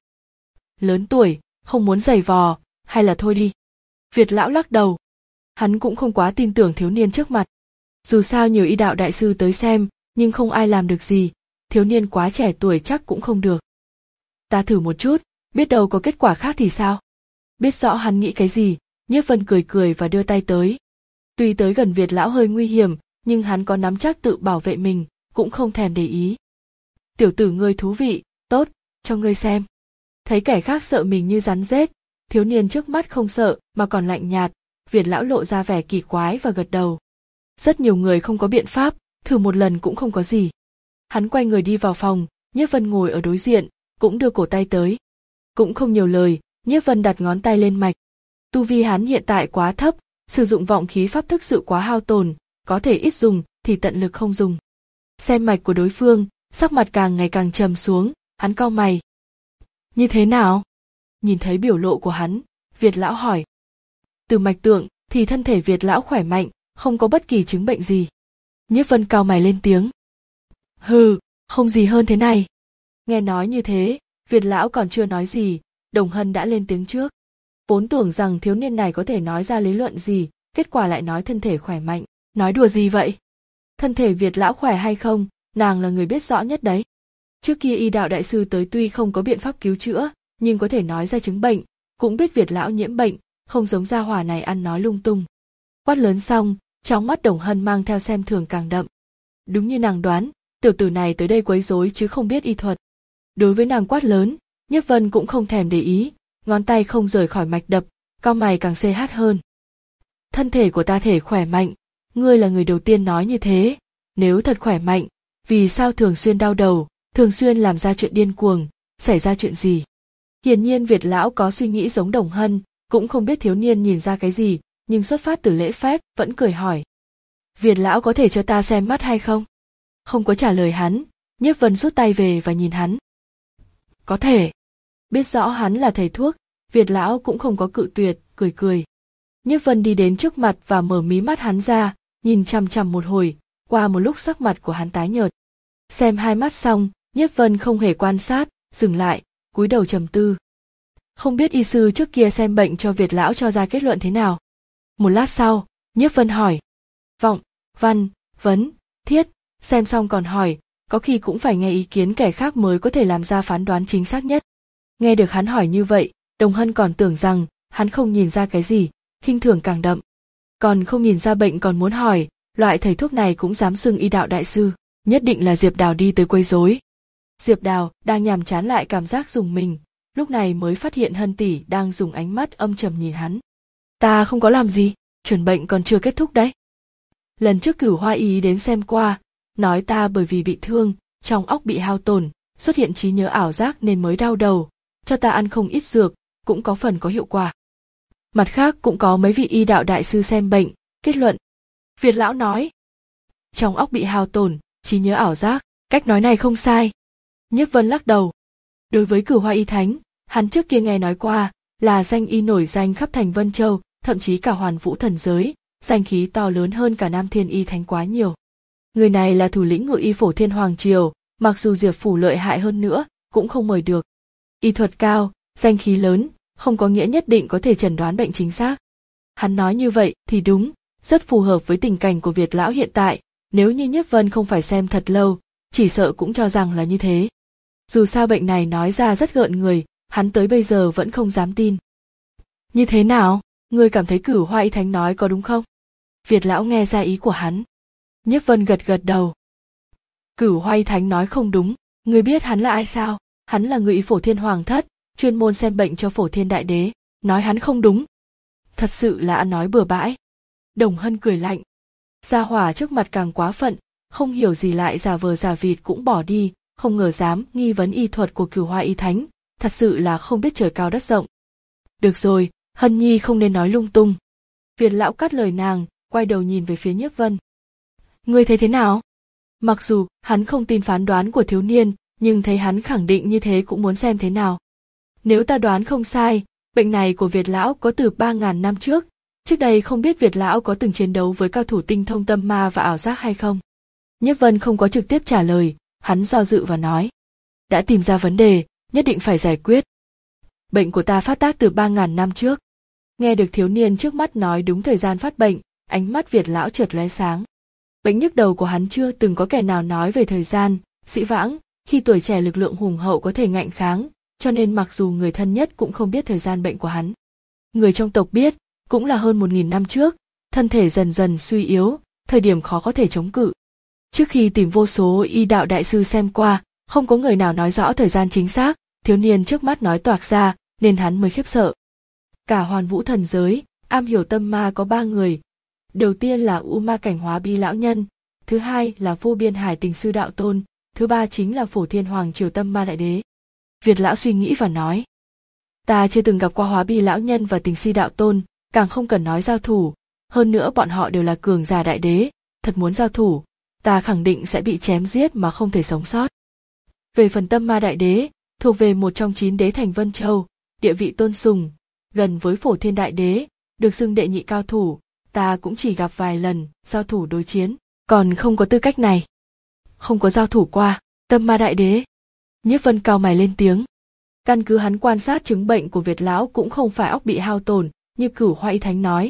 Lớn tuổi, không muốn giày vò, hay là thôi đi. Việt lão lắc đầu. Hắn cũng không quá tin tưởng thiếu niên trước mặt. Dù sao nhiều y đạo đại sư tới xem, nhưng không ai làm được gì, thiếu niên quá trẻ tuổi chắc cũng không được. Ta thử một chút, biết đâu có kết quả khác thì sao? Biết rõ hắn nghĩ cái gì, Nhiếp Vân cười cười và đưa tay tới. Tuy tới gần Việt lão hơi nguy hiểm, nhưng hắn có nắm chắc tự bảo vệ mình, cũng không thèm để ý. Tiểu tử ngươi thú vị, tốt, cho ngươi xem. Thấy kẻ khác sợ mình như rắn rết, thiếu niên trước mắt không sợ mà còn lạnh nhạt, Việt lão lộ ra vẻ kỳ quái và gật đầu. Rất nhiều người không có biện pháp, thử một lần cũng không có gì. Hắn quay người đi vào phòng, Nhiếp Vân ngồi ở đối diện, cũng đưa cổ tay tới. Cũng không nhiều lời, Nhiếp Vân đặt ngón tay lên mạch. Tu vi hắn hiện tại quá thấp, sử dụng vọng khí pháp thức sự quá hao tổn, có thể ít dùng thì tận lực không dùng. Xem mạch của đối phương, sắc mặt càng ngày càng trầm xuống, hắn cau mày. Như thế nào? Nhìn thấy biểu lộ của hắn, Việt lão hỏi. Từ mạch tượng thì thân thể Việt lão khỏe mạnh, không có bất kỳ chứng bệnh gì. Nhiếp Vân cau mày lên tiếng. Hừ, không gì hơn thế này. Nghe nói như thế, Việt lão còn chưa nói gì, Đồng Hân đã lên tiếng trước. Vốn tưởng rằng thiếu niên này có thể nói ra lý luận gì, kết quả lại nói thân thể khỏe mạnh. Nói đùa gì vậy? Thân thể Việt lão khỏe hay không, nàng là người biết rõ nhất đấy. Trước kia y đạo đại sư tới tuy không có biện pháp cứu chữa, nhưng có thể nói ra chứng bệnh, cũng biết Việt lão nhiễm bệnh, không giống gia hỏa này ăn nói lung tung. Quát lớn xong, trong mắt Đồng Hân mang theo xem thường càng đậm. Đúng như nàng đoán, tiểu tử này tới đây quấy rối chứ không biết y thuật. Đối với nàng quát lớn, Nhiếp Vân cũng không thèm để ý, ngón tay không rời khỏi mạch đập, cau mày càng xê hát hơn. Thân thể của ta thể khỏe mạnh, ngươi là người đầu tiên nói như thế, nếu thật khỏe mạnh, vì sao thường xuyên đau đầu, thường xuyên làm ra chuyện điên cuồng, xảy ra chuyện gì? Hiển nhiên Việt lão có suy nghĩ giống Đồng Hân, cũng không biết thiếu niên nhìn ra cái gì, nhưng xuất phát từ lễ phép vẫn cười hỏi. Việt lão có thể cho ta xem mắt hay không? Không có trả lời hắn, Nhiếp Vân rút tay về và nhìn hắn. Có thể. Biết rõ hắn là thầy thuốc, Việt lão cũng không có cự tuyệt, cười cười. Nhiếp Vân đi đến trước mặt và mở mí mắt hắn ra, nhìn chằm chằm một hồi, qua một lúc sắc mặt của hắn tái nhợt. Xem hai mắt xong, Nhiếp Vân không hề quan sát, dừng lại, cúi đầu trầm tư. Không biết y sư trước kia xem bệnh cho Việt lão cho ra kết luận thế nào. Một lát sau, Nhiếp Vân hỏi. Vọng, văn, vấn, thiết, xem xong còn hỏi, có khi cũng phải nghe ý kiến kẻ khác mới có thể làm ra phán đoán chính xác nhất. Nghe được hắn hỏi như vậy, Đồng Hân còn tưởng rằng hắn không nhìn ra cái gì, khinh thường càng đậm. Còn không nhìn ra bệnh còn muốn hỏi, loại thầy thuốc này cũng dám xưng y đạo đại sư, nhất định là Diệp Đào đi tới quấy rối. Diệp Đào đang nhàm chán lại cảm giác dùng mình, lúc này mới phát hiện Hân tỷ đang dùng ánh mắt âm trầm nhìn hắn. Ta không có làm gì, chuẩn bệnh còn chưa kết thúc đấy. Lần trước Cửu Hoa ý đến xem qua, nói ta bởi vì bị thương, trong óc bị hao tổn, xuất hiện trí nhớ ảo giác nên mới đau đầu, cho ta ăn không ít dược, cũng có phần có hiệu quả. Mặt khác cũng có mấy vị y đạo đại sư xem bệnh, kết luận. Việt lão nói, trong óc bị hao tổn, trí nhớ ảo giác, cách nói này không sai. Nhiếp Vân lắc đầu. Đối với Cửu Hoa y thánh, hắn trước kia nghe nói qua, là danh y nổi danh khắp thành Vân Châu, thậm chí cả Hoàn Vũ thần giới, danh khí to lớn hơn cả Nam Thiên y thánh quá nhiều. Người này là thủ lĩnh ngự y Phổ Thiên Hoàng Triều, mặc dù Diệp phủ lợi hại hơn nữa, cũng không mời được. Y thuật cao, danh khí lớn, không có nghĩa nhất định có thể chẩn đoán bệnh chính xác. Hắn nói như vậy thì đúng, rất phù hợp với tình cảnh của Việt lão hiện tại, nếu như Nhiếp Vân không phải xem thật lâu, chỉ sợ cũng cho rằng là như thế. Dù sao bệnh này nói ra rất gợn người, hắn tới bây giờ vẫn không dám tin. Như thế nào, ngươi cảm thấy Cửu Hoa y thánh nói có đúng không? Việt lão nghe ra ý của hắn. Nhiếp Vân gật gật đầu. Cửu Hoa y thánh nói không đúng, ngươi biết hắn là ai sao? Hắn là ngự y Phổ Thiên Hoàng thất, chuyên môn xem bệnh cho Phổ Thiên đại đế, nói hắn không đúng. Thật sự là ăn nói bừa bãi. Đồng Hân cười lạnh. Gia hỏa trước mặt càng quá phận, không hiểu gì lại giả vờ giả vịt cũng bỏ đi, không ngờ dám nghi vấn y thuật của Cửu Hoa y thánh, thật sự là không biết trời cao đất rộng. Được rồi, Hân nhi không nên nói lung tung. Việt lão cắt lời nàng, quay đầu nhìn về phía Nhiếp Vân. Ngươi thấy thế nào? Mặc dù hắn không tin phán đoán của thiếu niên, nhưng thấy hắn khẳng định như thế cũng muốn xem thế nào. Nếu ta đoán không sai, bệnh này của Việt lão có từ ba ngàn năm trước, trước đây không biết Việt lão có từng chiến đấu với cao thủ tinh thông tâm ma và ảo giác hay không. Nhiếp Vân không có trực tiếp trả lời, hắn do dự và nói. Đã tìm ra vấn đề, nhất định phải giải quyết. Bệnh của ta phát tác từ ba ngàn năm trước. Nghe được thiếu niên trước mắt nói đúng thời gian phát bệnh, ánh mắt Việt lão chợt lóe sáng. Bệnh nhức đầu của hắn chưa từng có kẻ nào nói về thời gian, dĩ vãng, khi tuổi trẻ lực lượng hùng hậu có thể ngạnh kháng, cho nên mặc dù người thân nhất cũng không biết thời gian bệnh của hắn. Người trong tộc biết, cũng là hơn một nghìn năm trước, thân thể dần dần suy yếu, thời điểm khó có thể chống cự. Trước khi tìm vô số y đạo đại sư xem qua, không có người nào nói rõ thời gian chính xác, thiếu niên trước mắt nói toạc ra, nên hắn mới khiếp sợ. Cả Hoàn Vũ thần giới, am hiểu tâm ma có ba người. Đầu tiên là U Ma Cảnh Hóa Bi lão nhân, thứ hai là Vô Biên Hải Tình sư đạo tôn, thứ ba chính là Phổ Thiên Hoàng Triều Tâm Ma đại đế. Việt lão suy nghĩ và nói. Ta chưa từng gặp qua Hóa Bi lão nhân và Tình si đạo tôn, càng không cần nói giao thủ, hơn nữa bọn họ đều là cường giả đại đế, thật muốn giao thủ, ta khẳng định sẽ bị chém giết mà không thể sống sót. Về phần Tâm Ma đại đế, thuộc về một trong chín đế thành Vân Châu, địa vị tôn sùng, gần với Phổ Thiên đại đế, được xưng đệ nhị cao thủ, ta cũng chỉ gặp vài lần giao thủ đối chiến, còn không có tư cách này. Không có giao thủ qua, Tâm Ma đại đế. Nhiếp Vân cau mày lên tiếng. Căn cứ hắn quan sát chứng bệnh của Việt lão cũng không phải óc bị hao tổn, như Cửu Hoa y thánh nói,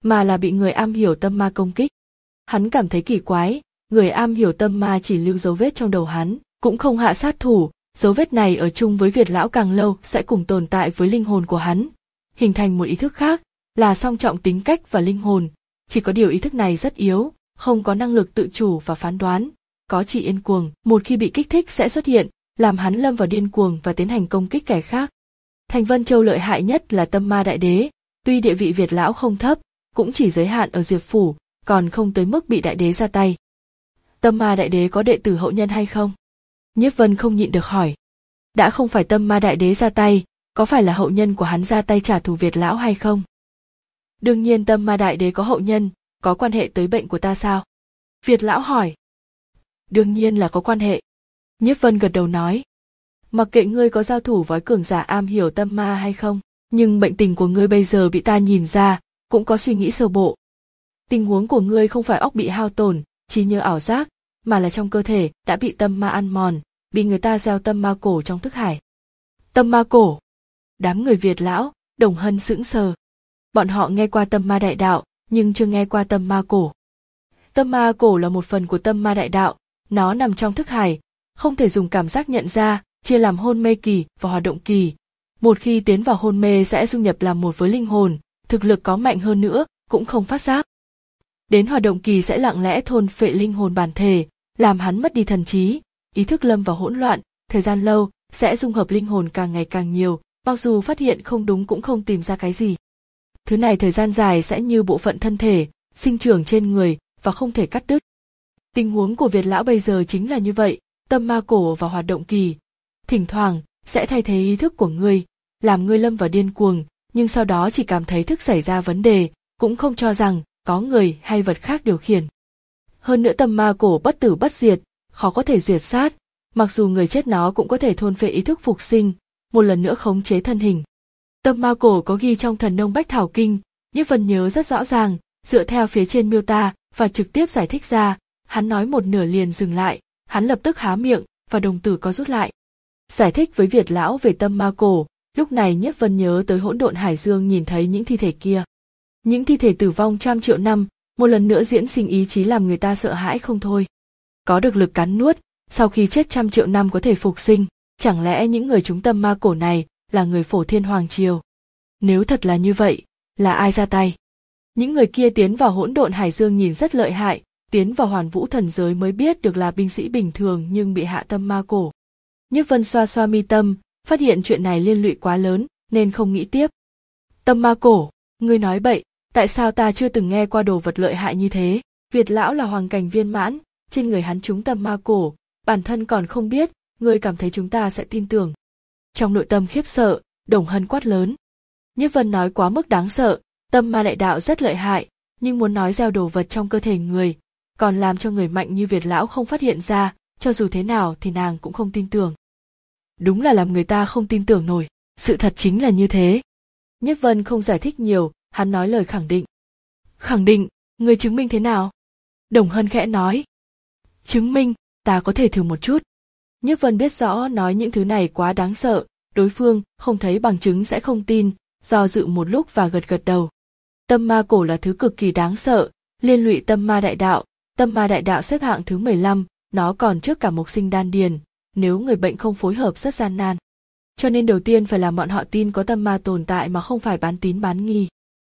mà là bị người am hiểu tâm ma công kích. Hắn cảm thấy kỳ quái, người am hiểu tâm ma chỉ lưu dấu vết trong đầu hắn, cũng không hạ sát thủ, dấu vết này ở chung với Việt lão càng lâu sẽ cùng tồn tại với linh hồn của hắn, hình thành một ý thức khác, là song trọng tính cách và linh hồn, chỉ có điều ý thức này rất yếu, không có năng lực tự chủ và phán đoán, có chỉ điên cuồng, một khi bị kích thích sẽ xuất hiện, làm hắn lâm vào điên cuồng và tiến hành công kích kẻ khác. Thành Vân Châu lợi hại nhất là tâm ma đại đế, tuy địa vị Việt lão không thấp, cũng chỉ giới hạn ở Diệp phủ, còn không tới mức bị đại đế ra tay. Tâm ma đại đế có đệ tử hậu nhân hay không? Nhiếp Vân không nhịn được hỏi. Đã không phải tâm ma đại đế ra tay, có phải là hậu nhân của hắn ra tay trả thù Việt lão hay không? Đương nhiên tâm ma đại đế có hậu nhân, có quan hệ tới bệnh của ta sao? Việt lão hỏi. Đương nhiên là có quan hệ. Nhiếp Vân gật đầu nói. Mặc kệ ngươi có giao thủ với cường giả am hiểu tâm ma hay không, nhưng bệnh tình của ngươi bây giờ bị ta nhìn ra, cũng có suy nghĩ sơ bộ. Tình huống của ngươi không phải óc bị hao tổn, trí nhớ ảo giác, mà là trong cơ thể đã bị tâm ma ăn mòn, bị người ta gieo tâm ma cổ trong thức hải. Tâm ma cổ. Đám người Việt lão, Đồng Hân sững sờ. Bọn họ nghe qua tâm ma đại đạo, nhưng chưa nghe qua tâm ma cổ. Tâm ma cổ là một phần của tâm ma đại đạo, nó nằm trong thức hải, không thể dùng cảm giác nhận ra, chia làm hôn mê kỳ và hoạt động kỳ. Một khi tiến vào hôn mê sẽ dung nhập làm một với linh hồn, thực lực có mạnh hơn nữa, cũng không phát giác. Đến hoạt động kỳ sẽ lặng lẽ thôn phệ linh hồn bản thể, làm hắn mất đi thần trí, ý thức lâm vào hỗn loạn, thời gian lâu, sẽ dung hợp linh hồn càng ngày càng nhiều, mặc dù phát hiện không đúng cũng không tìm ra cái gì. Thứ này thời gian dài sẽ như bộ phận thân thể, sinh trưởng trên người và không thể cắt đứt. Tình huống của Việt lão bây giờ chính là như vậy, tâm ma cổ và hoạt động kỳ. Thỉnh thoảng, sẽ thay thế ý thức của ngươi, làm ngươi lâm vào điên cuồng, nhưng sau đó chỉ cảm thấy thức xảy ra vấn đề, cũng không cho rằng có người hay vật khác điều khiển. Hơn nữa tâm ma cổ bất tử bất diệt, khó có thể diệt sát, mặc dù người chết nó cũng có thể thôn phệ ý thức phục sinh, một lần nữa khống chế thân hình. Tâm ma cổ có ghi trong Thần Nông Bách Thảo Kinh, Nhiếp Vân nhớ rất rõ ràng, dựa theo phía trên miêu tả và trực tiếp giải thích ra, hắn nói một nửa liền dừng lại, hắn lập tức há miệng và đồng tử có rút lại. Giải thích với Việt lão về tâm ma cổ, lúc này Nhiếp Vân nhớ tới hỗn độn hải dương nhìn thấy những thi thể kia. Những thi thể tử vong trăm triệu năm, một lần nữa diễn sinh ý chí làm người ta sợ hãi không thôi. Có được lực cắn nuốt, sau khi chết trăm triệu năm có thể phục sinh, chẳng lẽ những người trúng tâm ma cổ này là người Phổ Thiên Hoàng Triều? Nếu thật là như vậy, là ai ra tay? Những người kia tiến vào hỗn độn hải dương nhìn rất lợi hại, tiến vào Hoàn Vũ thần giới mới biết được là binh sĩ bình thường nhưng bị hạ tâm ma cổ. Nhiếp Vân xoa xoa mi tâm, phát hiện chuyện này liên lụy quá lớn, nên không nghĩ tiếp. Tâm ma cổ, ngươi nói bậy, tại sao ta chưa từng nghe qua đồ vật lợi hại như thế? Việt lão là hoàng cảnh viên mãn, trên người hắn trúng tâm ma cổ, bản thân còn không biết, ngươi cảm thấy chúng ta sẽ tin tưởng. Trong nội tâm khiếp sợ, Đồng Hân quát lớn. Nhiếp Vân nói quá mức đáng sợ, tâm ma đại đạo rất lợi hại, nhưng muốn nói gieo đồ vật trong cơ thể người, còn làm cho người mạnh như Việt lão không phát hiện ra, cho dù thế nào thì nàng cũng không tin tưởng. Đúng là làm người ta không tin tưởng nổi, sự thật chính là như thế. Nhiếp Vân không giải thích nhiều, hắn nói lời khẳng định. Khẳng định, người chứng minh thế nào? Đồng Hân khẽ nói. Chứng minh, ta có thể thử một chút. Nhiếp Vân biết rõ nói những thứ này quá đáng sợ, đối phương không thấy bằng chứng sẽ không tin, do dự một lúc và gật gật đầu. Tâm ma cổ là thứ cực kỳ đáng sợ, liên lụy tâm ma đại đạo, tâm ma đại đạo xếp hạng thứ mười lăm, nó còn trước cả mộc sinh đan điền, nếu người bệnh không phối hợp rất gian nan. Cho nên đầu tiên phải làm bọn họ tin có tâm ma tồn tại mà không phải bán tín bán nghi.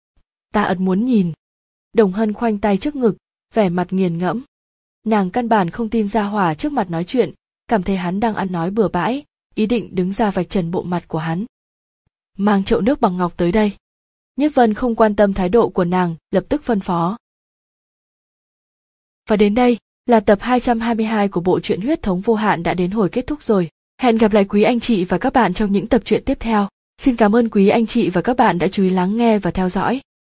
Ta ật muốn nhìn. Đồng Hân khoanh tay trước ngực, vẻ mặt nghiền ngẫm. Nàng căn bản không tin Gia Hỏa trước mặt nói chuyện, cảm thấy hắn đang ăn nói bừa bãi, ý định đứng ra vạch trần bộ mặt của hắn. Mang chậu nước bằng ngọc tới đây. Nhiếp Vân không quan tâm thái độ của nàng, lập tức phân phó. Và đến đây là tập hai trăm hai mươi hai của bộ truyện Huyết Thống Vô Hạn đã đến hồi kết thúc rồi. Hẹn gặp lại quý anh chị và các bạn trong những tập truyện tiếp theo. Xin cảm ơn quý anh chị và các bạn đã chú ý lắng nghe và theo dõi.